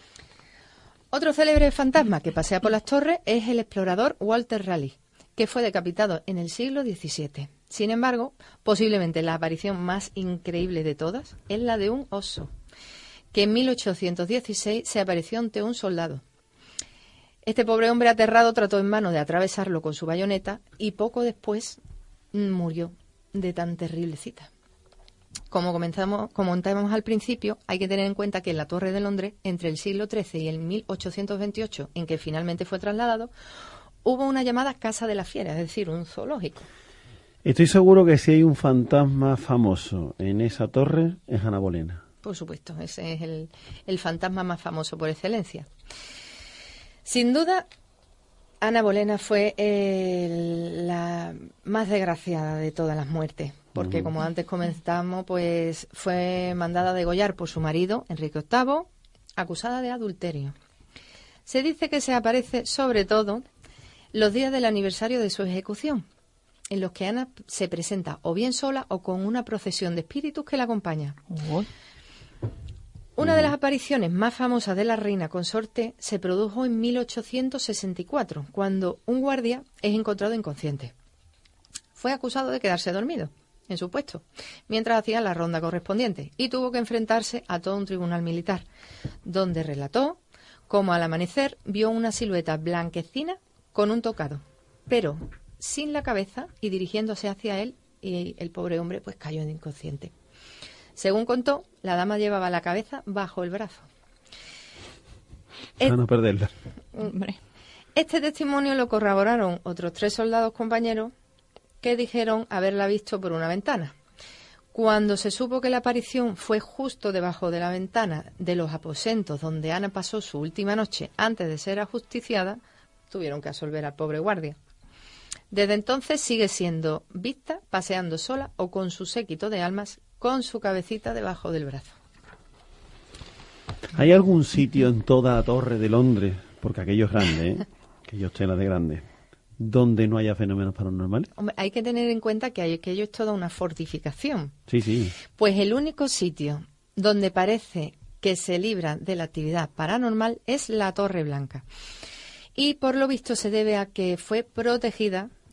Otro célebre fantasma que pasea por las torres es el explorador Walter Raleigh, que fue decapitado en el siglo XVII. Sin embargo, posiblemente la aparición más increíble de todas es la de un oso, que en 1816 se apareció ante un soldado. Este pobre hombre aterrado trató en vano de atravesarlo con su bayoneta y poco después murió de tan terrible cita. Como comentábamos al principio, hay que tener en cuenta que en la Torre de Londres, entre el siglo XIII y el 1828, en que finalmente fue trasladado, hubo una llamada Casa de la Fiera, es decir, un zoológico. Estoy seguro que si hay un fantasma famoso en esa torre, es Ana Bolena. Por supuesto, ese es el fantasma más famoso por excelencia. Sin duda, Ana Bolena fue la más desgraciada de todas las muertes, porque como antes comentábamos, pues fue mandada a degollar por su marido, Enrique VIII, acusada de adulterio. Se dice que se aparece sobre todo los días del aniversario de su ejecución, en los que Ana se presenta o bien sola o con una procesión de espíritus que la acompaña. Una de las apariciones más famosas de la reina consorte se produjo en 1864, cuando un guardia es encontrado inconsciente. Fue acusado de quedarse dormido en su puesto, mientras hacía la ronda correspondiente, y tuvo que enfrentarse a todo un tribunal militar, donde relató cómo al amanecer vio una silueta blanquecina con un tocado, pero sin la cabeza y dirigiéndose hacia él, y el pobre hombre pues cayó inconsciente. Según contó, la dama llevaba la cabeza bajo el brazo. Para no perderla. Este testimonio lo corroboraron otros 3 soldados compañeros que dijeron haberla visto por una ventana. Cuando se supo que la aparición fue justo debajo de la ventana de los aposentos donde Ana pasó su última noche antes de ser ajusticiada, tuvieron que absolver al pobre guardia. Desde entonces sigue siendo vista paseando sola o con su séquito de almas, con su cabecita debajo del brazo. ¿Hay algún sitio en toda la Torre de Londres, porque aquello es grande, aquello es tela de grande, donde no haya fenómenos paranormales? Hombre, hay que tener en cuenta que aquello es toda una fortificación. Sí, sí. Pues el único sitio donde parece que se libra de la actividad paranormal es la Torre Blanca. Y por lo visto se debe a que fue protegida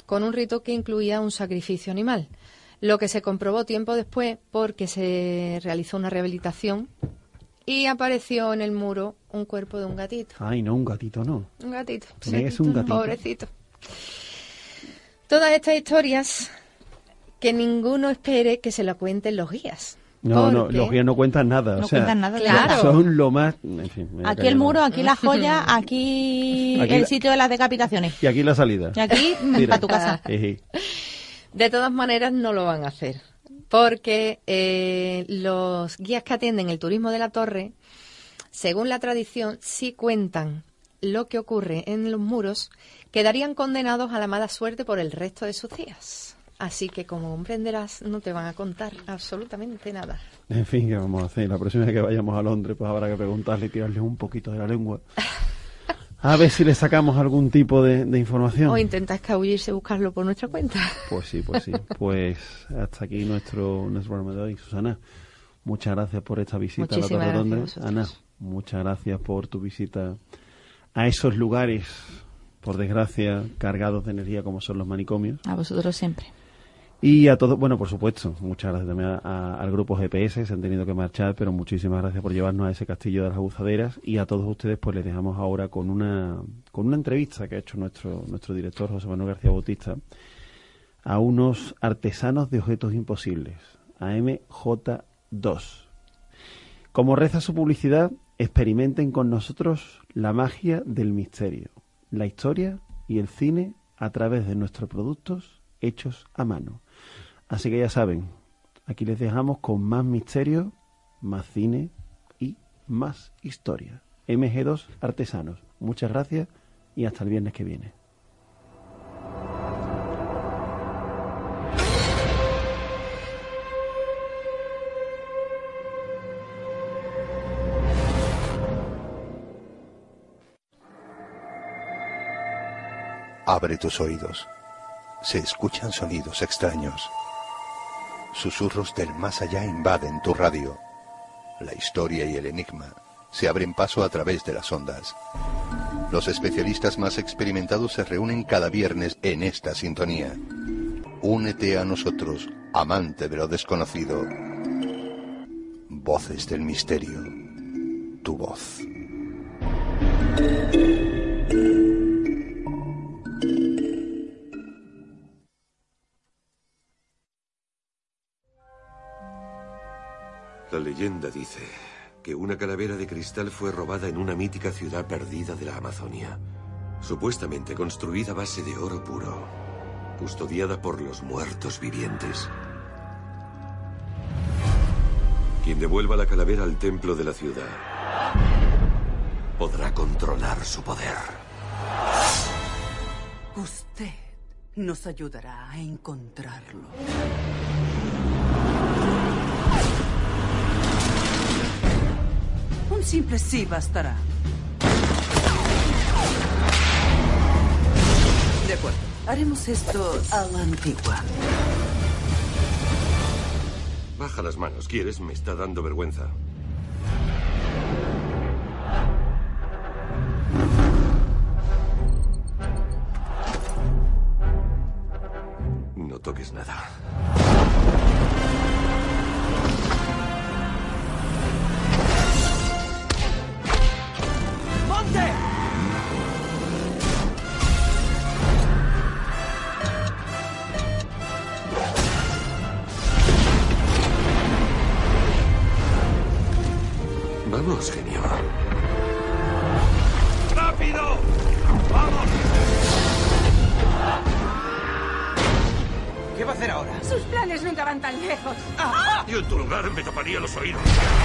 con un rito que incluía un sacrificio animal, lo que se comprobó tiempo después porque se realizó una rehabilitación y apareció en el muro un cuerpo de un gatito. Ay, no, un gatito no. Un gatito. Es un gatito. Pobrecito. Todas estas historias, que ninguno espere que se la cuenten los guías. No, los guías no cuentan nada. No o sea, cuentan nada. Claro. Son lo más... En fin, Aquí el muro, aquí la joya, aquí el sitio de las decapitaciones. Y aquí la salida. Y aquí, para tu casa. De todas maneras, no lo van a hacer. Porque los guías que atienden el turismo de la torre, según la tradición, si cuentan lo que ocurre en los muros, quedarían condenados a la mala suerte por el resto de sus días. Así que, como comprenderás, no te van a contar absolutamente nada. En fin, ¿qué vamos a hacer? La próxima vez que vayamos a Londres, pues habrá que preguntarle y tirarle un poquito de la lengua. A ver si le sacamos algún tipo de información. O intenta escabullirse y buscarlo por nuestra cuenta. Pues sí. Pues hasta aquí nuestro programa de hoy. Susana, muchas gracias por esta visita a la Torre Londres. Ana, muchas gracias por tu visita a esos lugares, por desgracia, cargados de energía como son los manicomios. A vosotros siempre. Y a todos, bueno, por supuesto, muchas gracias también al grupo GPS, se han tenido que marchar, pero muchísimas gracias por llevarnos a ese castillo de las abuzaderas, y a todos ustedes pues les dejamos ahora con una entrevista que ha hecho nuestro director José Manuel García Bautista a unos artesanos de objetos imposibles, a MJ2. Como reza su publicidad, experimenten con nosotros la magia del misterio, la historia y el cine a través de nuestros productos hechos a mano. Así que ya saben, aquí les dejamos con más misterio, más cine y más historia. MG2 Artesanos. Muchas gracias y hasta el viernes que viene. Abre tus oídos. Se escuchan sonidos extraños. Susurros del más allá invaden tu radio. La historia y el enigma se abren paso a través de las ondas. Los especialistas más experimentados se reúnen cada viernes en esta sintonía. Únete a nosotros, amante de lo desconocido. Voces del misterio. Tu voz. La leyenda dice que una calavera de cristal fue robada en una mítica ciudad perdida de la Amazonia, supuestamente construida a base de oro puro, custodiada por los muertos vivientes. Quien devuelva la calavera al templo de la ciudad podrá controlar su poder. Usted nos ayudará a encontrarlo. Un simple sí bastará. De acuerdo. Haremos esto a la antigua. Baja las manos, ¿quieres? Me está dando vergüenza. No toques nada. Vamos, genio. ¡Rápido! ¡Vamos! ¿Qué va a hacer ahora? Sus planes nunca van tan lejos. Yo en tu lugar me taparía los oídos.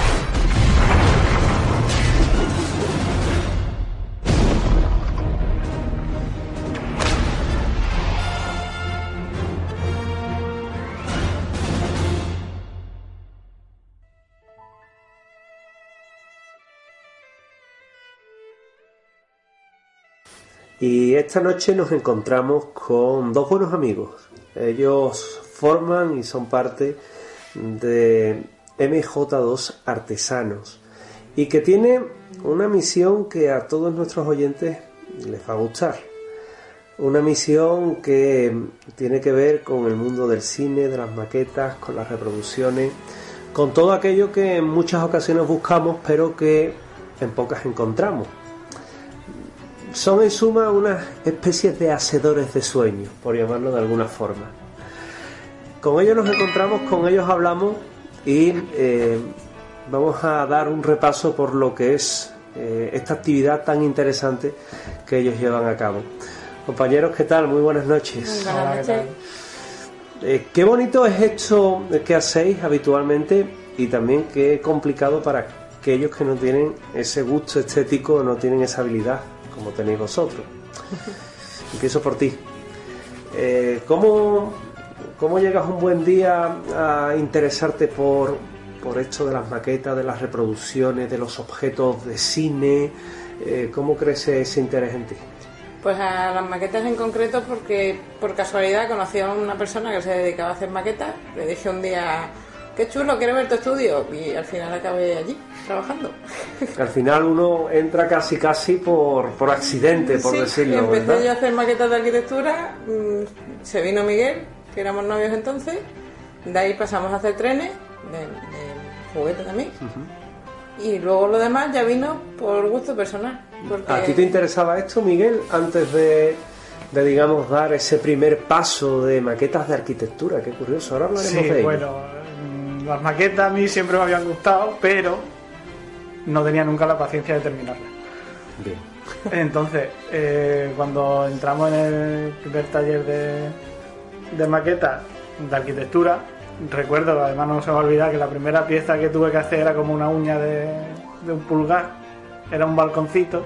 Y esta noche nos encontramos con dos buenos amigos. Ellos forman y son parte de MJ2 Artesanos y que tiene una misión que a todos nuestros oyentes les va a gustar. Una emisión que tiene que ver con el mundo del cine, de las maquetas, con las reproducciones, con todo aquello que en muchas ocasiones buscamos, pero que en pocas encontramos. Son en suma unas especies de hacedores de sueños, por llamarlo de alguna forma. Con ellos nos encontramos, con ellos hablamos y vamos a dar un repaso por lo que es esta actividad tan interesante que ellos llevan a cabo. Compañeros, ¿qué tal? Muy buenas noches. Buenas noches. Qué bonito es esto que hacéis habitualmente y también qué complicado para aquellos que no tienen ese gusto estético, no tienen esa habilidad como tenéis vosotros. Empiezo por ti. ¿Cómo llegas un buen día a interesarte por esto de las maquetas, de las reproducciones, de los objetos de cine? ¿Cómo crece ese interés en ti? Pues a las maquetas en concreto porque por casualidad conocí a una persona que se dedicaba a hacer maquetas. Le dije un día, qué chulo, quiero ver tu estudio, y al final acabé allí trabajando. Al final uno entra casi por accidente, por decirlo, empecé ¿verdad? yo a hacer maquetas de arquitectura, se vino Miguel, que éramos novios entonces, de ahí pasamos a hacer trenes, de juguete también, y luego lo demás ya vino por gusto personal. Porque... ¿A ti te interesaba esto, Miguel, antes de digamos, dar ese primer paso de maquetas de arquitectura? Qué curioso, ahora hablaremos de ello. Bueno, las maquetas a mí siempre me habían gustado, pero no tenía nunca la paciencia de terminarlas. Bien. Entonces, cuando entramos en el primer taller de maquetas de arquitectura, recuerdo, además no se me va a olvidar, que la primera pieza que tuve que hacer era como una uña de un pulgar, era un balconcito.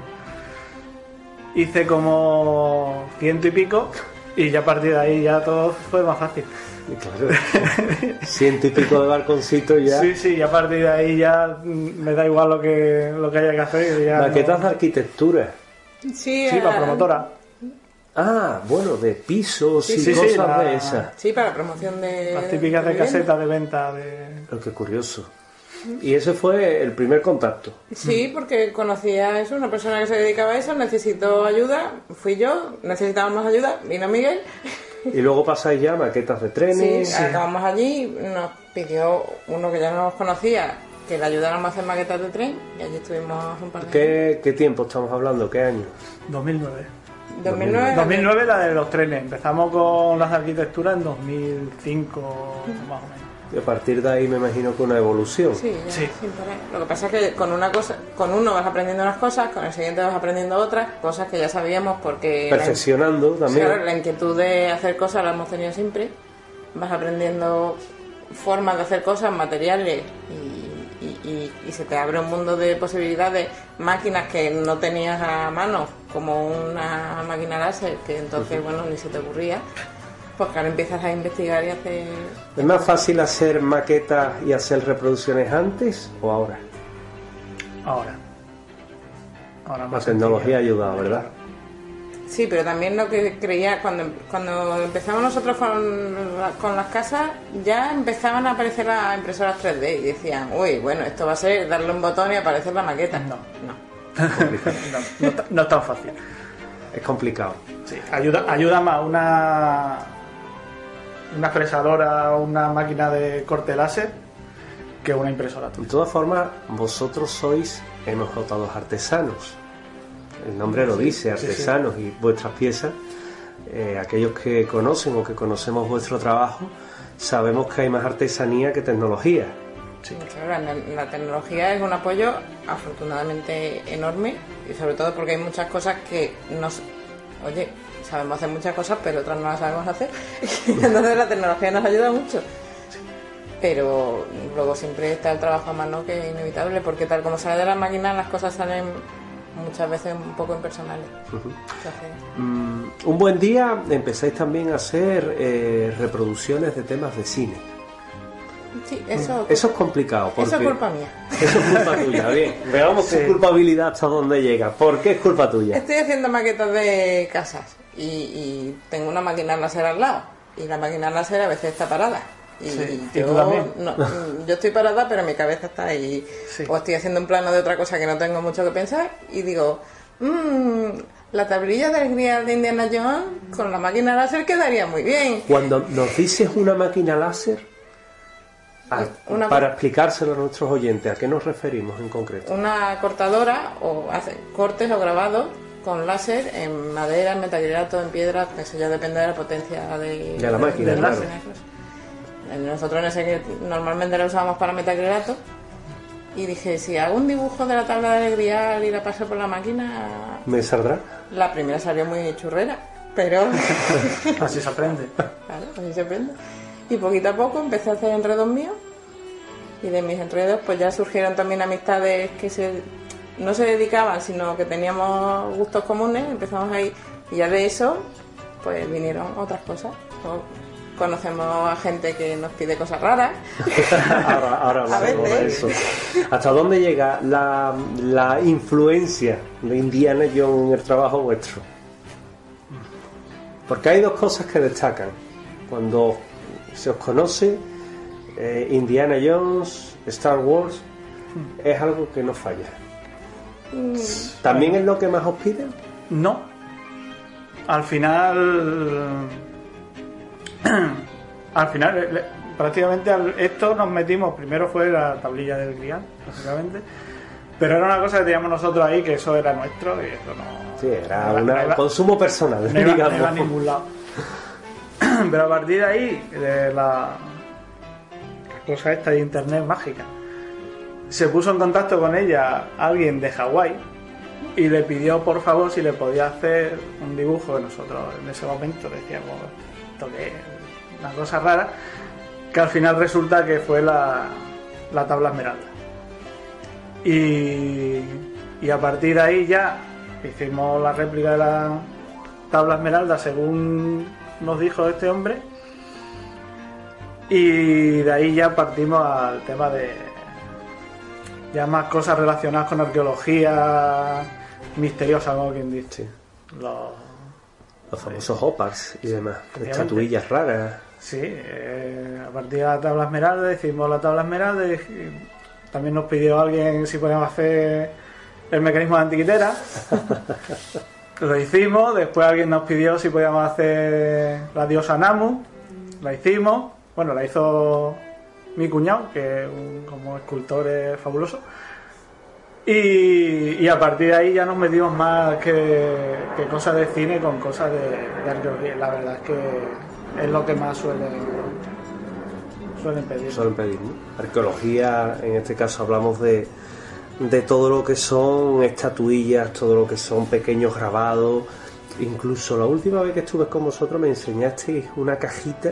Hice como 100 y pico y ya a partir de ahí ya todo fue más fácil. Claro, 100 y pico de balconcito ya. Sí, y a partir de ahí ya me da igual lo que haya que hacer. Ya maquetas de arquitectura. Sí, para promotora. Ah, bueno, de pisos y cosas de esas. Sí, para promoción de... Las típicas de casetas de venta. Oh, qué curioso. Y ese fue el primer contacto. Sí, porque conocí a eso, una persona que se dedicaba a eso, necesitó ayuda, fui yo, necesitábamos más ayuda, vino Miguel. Y luego pasáis ya maquetas de trenes. Sí, acabamos allí, nos pidió uno que ya no nos conocía que le ayudáramos a hacer maquetas de tren y allí estuvimos un par de años. ¿Qué tiempo estamos hablando? ¿Qué año? 2009. 2009 la de los trenes. Empezamos con las arquitecturas en 2005 más o menos. Y a partir de ahí me imagino que una evolución. Sí, sin parar. Lo que pasa es que con uno vas aprendiendo unas cosas, con el siguiente vas aprendiendo otras, cosas que ya sabíamos porque... Perfeccionando también. Claro, la inquietud de hacer cosas la hemos tenido siempre. Vas aprendiendo formas de hacer cosas, materiales y se te abre un mundo de posibilidades, máquinas que no tenías a mano, como una máquina láser, que entonces, bueno, ni se te ocurría. Pues ahora empiezas a investigar y hacer... ¿Es más fácil hacer maquetas y hacer reproducciones antes o ahora? Ahora la tecnología ha ayudado, ¿verdad? Sí, pero también lo que creía, cuando empezamos nosotros con las casas, ya empezaban a aparecer las impresoras 3D y decían, uy, bueno, esto va a ser darle un botón y aparecer la maqueta. No es tan fácil. Es complicado. Sí, ayuda más una fresadora o una máquina de corte láser que una impresora. De todas formas, vosotros sois enojotados artesanos. El nombre lo dice, artesanos, y vuestras piezas, aquellos que conocen o que conocemos vuestro trabajo, sabemos que hay más artesanía que tecnología. Sí, claro, la tecnología es un apoyo afortunadamente enorme y sobre todo porque hay muchas cosas que sabemos hacer muchas cosas pero otras no las sabemos hacer. Entonces la tecnología nos ayuda mucho. Pero luego siempre está el trabajo a mano, que es inevitable, porque tal como sale de la máquina las cosas salen muchas veces un poco impersonales. Un buen día empezáis también a hacer reproducciones de temas de cine. Sí, eso es complicado. Porque eso es culpa mía. Eso es culpa tuya. Bien, veamos tu culpabilidad hasta dónde llega. ¿Por qué es culpa tuya? Estoy haciendo maquetas de casas y tengo una máquina láser al lado y la máquina láser a veces está parada. Yo estoy parada, pero mi cabeza está ahí. O estoy haciendo un plano de otra cosa que no tengo mucho que pensar y digo, La tablilla del Grial de Indiana Jones con la máquina láser quedaría muy bien. Cuando nos dices una máquina láser, para explicárselo a nuestros oyentes, ¿a qué nos referimos en concreto? Una cortadora, o hace cortes o grabados con láser en madera, en metacrilato, en piedra, eso ya depende de la potencia de la máquina. Claro. Nosotros en ese normalmente la usamos para metacrilato. Y dije, si hago un dibujo de la tabla del Grial y la paso por la máquina... ¿Me saldrá? La primera salió muy churrera, pero... Así se aprende. Claro, así se aprende. Y poquito a poco empecé a hacer enredos míos. Y de mis enredos pues ya surgieron también amistades que no se dedicaban, sino que teníamos gustos comunes. Empezamos ahí. Y ya de eso, pues vinieron otras cosas. Conocemos a gente que nos pide cosas raras. ahora hablamos de eso. ¿Hasta dónde llega la influencia de Indiana Jones en el trabajo vuestro? Porque hay dos cosas que destacan. Cuando se os conoce, Indiana Jones, Star Wars, es algo que no falla. ¿También es lo que más os piden? No. Al final, prácticamente esto nos metimos, primero fue la tablilla del Grial, básicamente, pero era una cosa que teníamos nosotros ahí, que eso era nuestro y eso no... Sí, era un consumo personal, no iba a ningún lado. Pero a partir de ahí, de la cosa esta de internet mágica, se puso en contacto con ella alguien de Hawái y le pidió por favor si le podía hacer un dibujo que nosotros en ese momento decíamos, esto que es una cosa rara, que al final resulta que fue la tabla esmeralda. Y a partir de ahí ya hicimos la réplica de la tabla esmeralda según nos dijo este hombre, y de ahí ya partimos al tema de ya más cosas relacionadas con arqueología misteriosa, como quien dice. Sí. Los famosos hopas y demás, estatuillas raras. Sí, a partir de la tabla esmeralda hicimos la tabla esmeralda y también nos pidió alguien si podíamos hacer el mecanismo de antiquitera. Lo hicimos. Después alguien nos pidió si podíamos hacer la diosa Namu. La hicimos. Bueno, la hizo mi cuñado, que como escultor es fabuloso. Y a partir de ahí ya nos metimos más que cosas de cine con cosas de arqueología. La verdad es que es lo que más suelen pedir. Suelen pedir, ¿no? Arqueología, en este caso hablamos de todo lo que son estatuillas, todo lo que son pequeños grabados. Incluso la última vez que estuve con vosotros me enseñasteis una cajita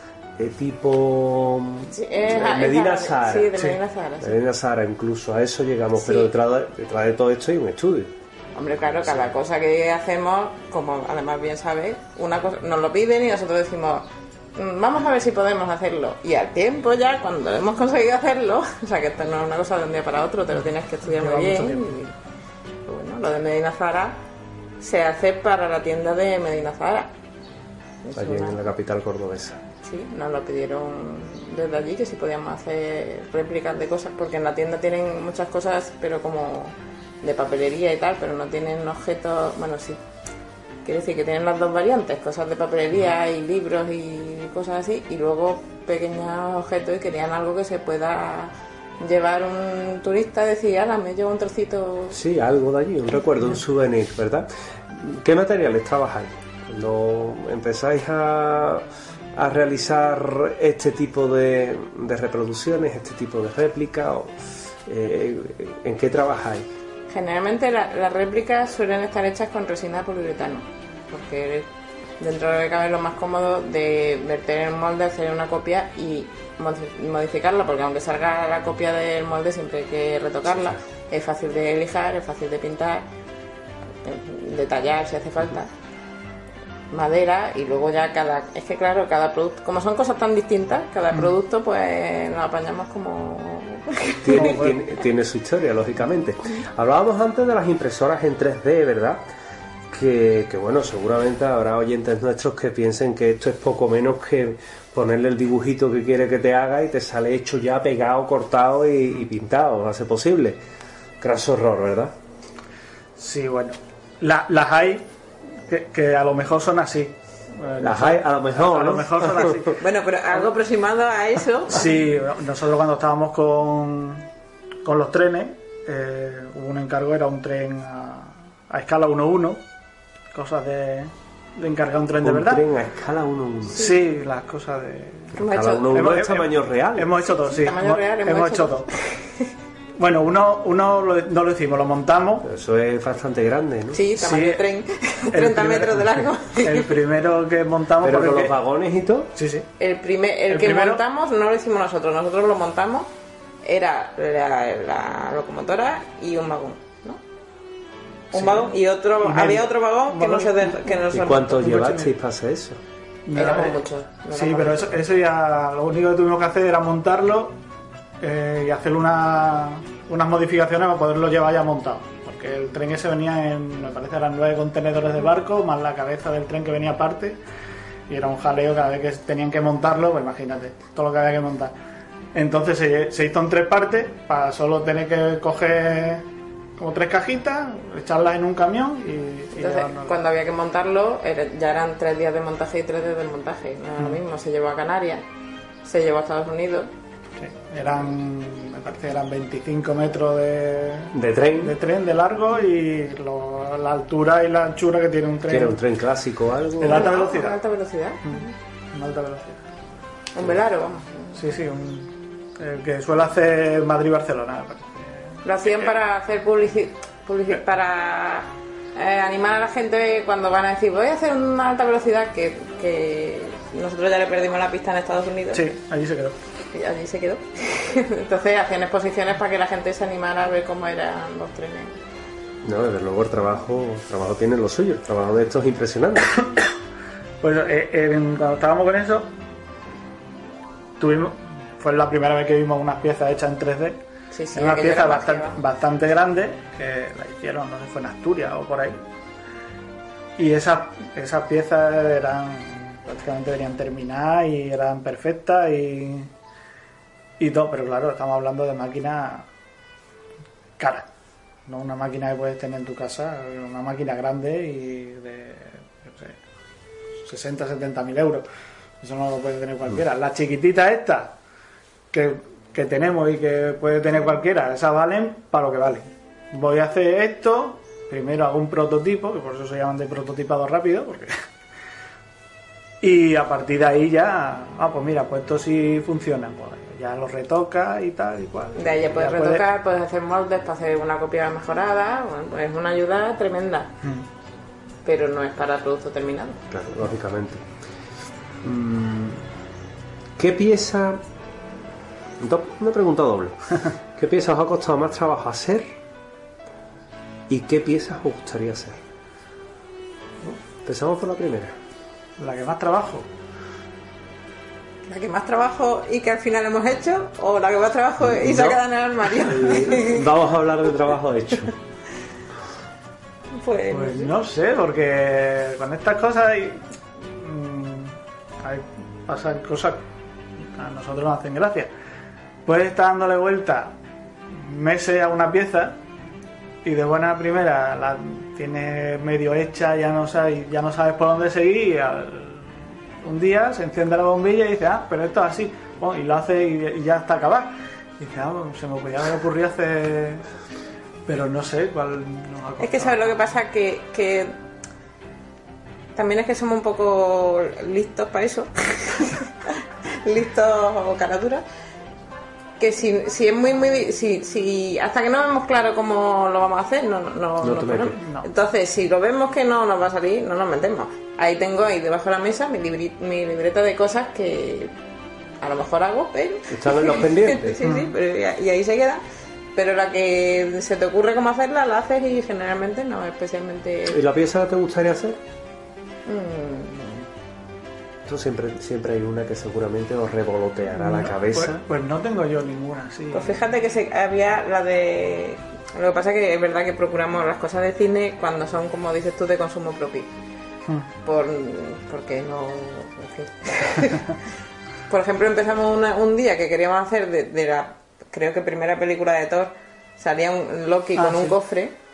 tipo Medina Sahara. Sí, de Medina Sahara. Sí. Medina Sahara, incluso a eso llegamos, sí. Pero detrás de todo esto hay un estudio. Hombre, claro, cada cosa que hacemos, como además bien sabes, una cosa nos lo piden y nosotros decimos, vamos a ver si podemos hacerlo. Y al tiempo ya, cuando hemos conseguido hacerlo, o sea que esto no es una cosa de un día para otro, te lo tienes que estudiar muy bien. Y, bueno, lo de Medina Sahara se hace para la tienda de Medina Sahara. Allí en la capital cordobesa. Sí, nos lo pidieron desde allí, que si podíamos hacer réplicas de cosas, porque en la tienda tienen muchas cosas, pero como de papelería y tal, pero no tienen objetos, bueno, sí, quiere decir que tienen las dos variantes, cosas de papelería y libros y cosas así, y luego pequeños objetos, y querían algo que se pueda llevar un turista, decía, me llevo un trocito. Sí, algo de allí, un recuerdo, un souvenir, ¿verdad? ¿Qué materiales trabajáis? Cuando empezáis a realizar este tipo de reproducciones, este tipo de réplicas, ¿en qué trabajáis? Generalmente las réplicas suelen estar hechas con resina de poliuretano, porque dentro de lo que cabe es lo más cómodo de verter en el molde, hacer una copia y modificarla, porque aunque salga la copia del molde siempre hay que retocarla. Sí. Es fácil de lijar, es fácil de pintar, detallar si hace falta. Madera, y luego ya cada producto, como son cosas tan distintas, cada producto pues nos apañamos como tiene su historia, lógicamente. Hablábamos antes de las impresoras en 3D, ¿verdad? Que bueno, seguramente habrá oyentes nuestros que piensen que esto es poco menos que ponerle el dibujito que quiere que te haga y te sale hecho ya, pegado, cortado y pintado, hace posible. Craso error, ¿verdad? Sí, bueno, las hay. que a lo mejor son así. Las hay, a lo mejor, a lo mejor son así. Bueno, pero algo aproximado a eso. Sí, nosotros cuando estábamos con los trenes, hubo un encargo, era un tren a escala 1:1, cosas de encargar un tren de verdad. Un tren a escala 1:1. Sí, las cosas de... Escala 1:1 es tamaño real. Hemos hecho todo, sí. Tamaño real, hemos hecho todo. Bueno, uno no lo hicimos, lo montamos. Pero eso es bastante grande, ¿no? Sí, tamaño tren, 30 metros de largo. El primero que montamos... ¿Pero con los vagones y todo? Sí, sí. El que primero montamos no lo hicimos nosotros lo montamos, era la locomotora y un vagón, ¿no? Un vagón y otro, había otro vagón que no se... ¿Y cuánto llevasteis para hacer eso? Éramos muchos. Sí, pero eso ya lo único que tuvimos que hacer era montarlo y hacer unas modificaciones para poderlo llevar ya montado. Porque el tren ese venía me parece eran 9 contenedores de barco, más la cabeza del tren que venía aparte. Y era un jaleo cada vez que tenían que montarlo, pues imagínate, todo lo que había que montar. Entonces se hizo en 3 partes, para solo tener que coger como 3 cajitas, echarlas en un camión y entonces, cuando había que montarlo, ya eran 3 días de montaje y 3 días de montaje. No era lo mismo, se llevó a Canarias, se llevó a Estados Unidos. Sí, me parece que eran 25 metros de tren de largo y la altura y la anchura que tiene un tren. ¿Era un tren clásico o algo? De alta velocidad. ¿De alta velocidad? En alta velocidad. Un velaro, vamos. Sí, el que suele hacer Madrid-Barcelona, me parece. Lo hacían para hacer para animar a la gente cuando van a decir voy a hacer una alta velocidad, que nosotros ya le perdimos la pista en Estados Unidos. Sí, allí se quedó. Y allí se quedó. Entonces hacían exposiciones para que la gente se animara a ver cómo eran los trenes. No, desde luego el trabajo tiene lo suyo. El trabajo de esto es impresionante. Pues cuando estábamos con eso, fue la primera vez que vimos unas piezas hechas en 3D. Sí, era una pieza bastante grande, que la hicieron, no sé, fue en Asturias o por ahí. Y esas piezas prácticamente venían terminadas y eran perfectas y todo, pero claro, estamos hablando de máquinas caras, no una máquina que puedes tener en tu casa, una máquina grande y de 60-70 mil euros. Eso no lo puede tener cualquiera. La chiquitita esta que tenemos y que puede tener cualquiera, esas valen para lo que valen. Voy a hacer esto, primero hago un prototipo, que por eso se llaman de prototipado rápido, y a partir de ahí ya, pues mira, pues esto sí funciona, pues ya lo retoca y tal y cual. De ahí ya puedes retocar, puedes hacer moldes para hacer una copia mejorada, bueno, pues es una ayuda tremenda. Pero no es para producto terminado. Claro, lógicamente. ¿Qué pieza? Una pregunta doble. ¿Qué pieza os ha costado más trabajo hacer? ¿Y qué piezas os gustaría hacer? Empezamos por la primera. La que más trabajo. ¿La que más trabajo y que al final hemos hecho? ¿O la que más trabajo y se ha quedado en el armario? Vamos a hablar de trabajo hecho. Pues no sé, porque con estas cosas pasan cosas que a nosotros nos hacen gracia. Puedes estar dándole vuelta meses a una pieza y de buena primera la tienes medio hecha, ya no sabes por dónde seguir, y un día se enciende la bombilla y dices, pero esto es así, y lo hace y ya está acabado. Y dices, se me podía haber ocurrido hacer, pero no sé cuál nos ha costado. Es que sabes lo que pasa, que también es que somos un poco listos para eso. Listos o caraduras. Que si es si hasta que no vemos claro cómo lo vamos a hacer, no. Entonces, si lo vemos que no nos va a salir, no nos metemos. Ahí tengo debajo de la mesa mi libreta de cosas que a lo mejor hago, pero están en los pendientes. sí, pero y ahí se queda. Pero la que se te ocurre cómo hacerla, la haces y generalmente no especialmente. ¿Y la pieza te gustaría hacer? Siempre hay una que seguramente os revoloteará la cabeza. Pues no tengo yo ninguna, sí. Pues fíjate que había la de... Lo que pasa es que es verdad que procuramos las cosas de cine cuando son, como dices tú, de consumo propio. Porque no... En fin. Por ejemplo, empezamos un día que queríamos hacer de la, creo que primera película de Thor, salía un Loki con un cofre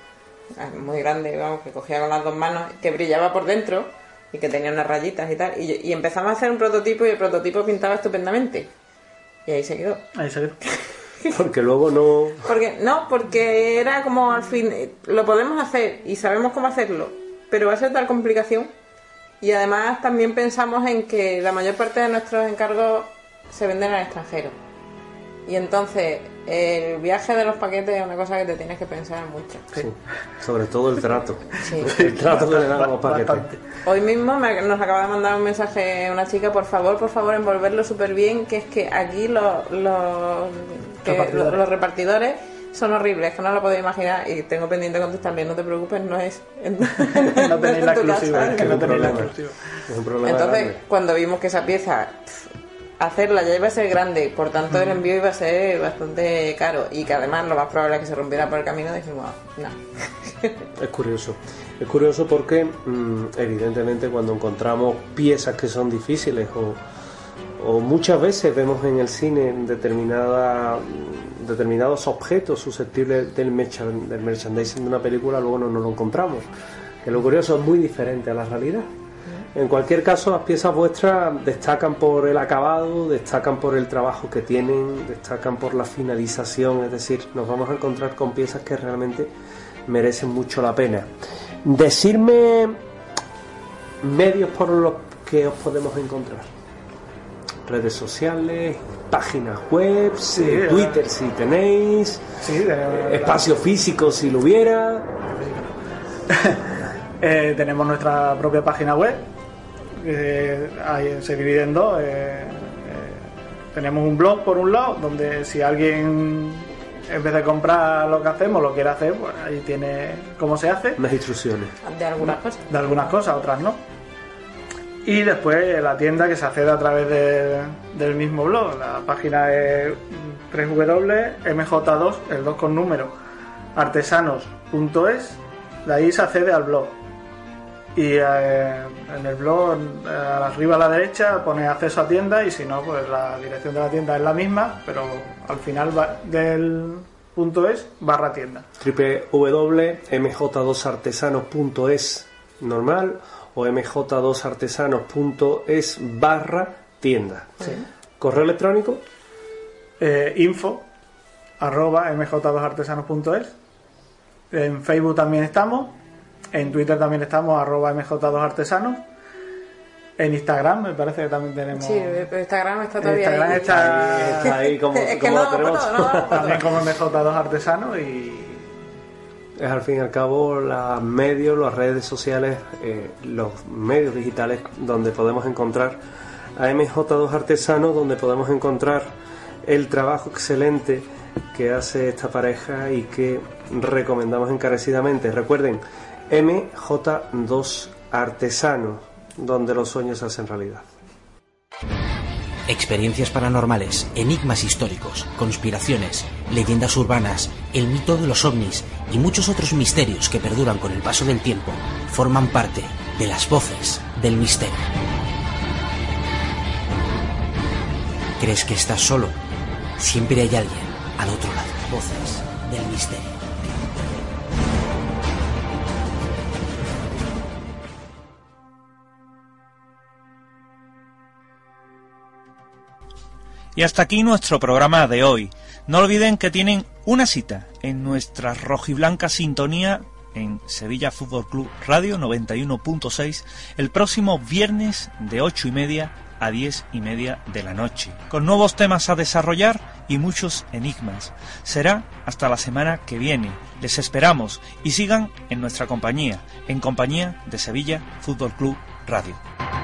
muy grande, vamos, que cogía con las dos manos, que brillaba por dentro y que tenía unas rayitas y tal. Y empezamos a hacer un prototipo y el prototipo pintaba estupendamente. Y ahí se quedó. Ahí se quedó. Porque luego no... Porque era como al fin, lo podemos hacer y sabemos cómo hacerlo, pero va a ser tal complicación. Y además también pensamos en que la mayor parte de nuestros encargos se venden al extranjero. Y entonces el viaje de los paquetes es una cosa que te tienes que pensar mucho. Sí, sobre todo el trato. Sí. El trato que le dan a los paquetes. Hoy mismo nos acaba de mandar un mensaje una chica, por favor, envolverlo súper bien, que es que aquí los repartidores son horribles, que no lo podéis imaginar, y tengo pendiente de contestarle, no te preocupes, no es no tenéis la exclusiva, que no tenéis la exclusiva. Es un problema entonces grande. cuando vimos que esa pieza hacerla ya iba a ser grande, por tanto el envío iba a ser bastante caro, y que además lo más probable es que se rompiera por el camino, dijimos no. Es curioso porque evidentemente cuando encontramos piezas que son difíciles o muchas veces vemos en el cine determinados objetos susceptibles del merchandising de una película, luego no lo encontramos, que lo curioso es muy diferente a la realidad. En cualquier caso, las piezas vuestras destacan por el acabado, destacan por el trabajo que tienen, destacan por la finalización, es decir, nos vamos a encontrar con piezas que realmente merecen mucho la pena. Decirme medios por los que os podemos encontrar. Redes sociales, páginas web, Twitter si tenéis, espacio físico si lo hubiera. Tenemos nuestra propia página web, ahí se divide en dos. Tenemos un blog por un lado, donde si alguien en vez de comprar lo que hacemos, lo quiere hacer, pues ahí tiene cómo se hace. Unas instrucciones. De algunas cosas. De algunas cosas, otras no. Y después la tienda que se accede a través del mismo blog. La página es www.mj2, el 2 con número, artesanos.es. De ahí se accede al blog. Y en el blog, arriba a la derecha, pone acceso a tienda, y si no, pues la dirección de la tienda es la misma, pero al final del .es /tienda. www.mj2artesanos.es normal o mj2artesanos.es /tienda. Sí. ¿Correo electrónico? info@mj2artesanos.es. En Facebook también estamos. En Twitter también estamos, @mj2artesanos. En Instagram me parece que también tenemos... Sí, Instagram está todavía Instagram ahí. está ahí como es que como no lo tenemos. también como mj2artesanos. Y Es al fin y al cabo los medios, las redes sociales, los medios digitales donde podemos encontrar a MJ2 Artesanos, donde podemos encontrar el trabajo excelente que hace esta pareja y que recomendamos encarecidamente. Recuerden, MJ2 Artesanos, donde los sueños se hacen realidad. Experiencias paranormales, enigmas históricos, conspiraciones, leyendas urbanas, el mito de los ovnis y muchos otros misterios que perduran con el paso del tiempo forman parte de las voces del misterio. ¿Crees que estás solo? Siempre hay alguien al otro lado. Voces del misterio. Y hasta aquí nuestro programa de hoy. No olviden que tienen una cita en nuestra rojiblanca sintonía en Sevilla Fútbol Club Radio 91.6 el próximo viernes de 8:30 a 10:30 de la noche, con nuevos temas a desarrollar y muchos enigmas. Será hasta la semana que viene. Les esperamos y sigan en nuestra compañía, en compañía de Sevilla Fútbol Club Radio.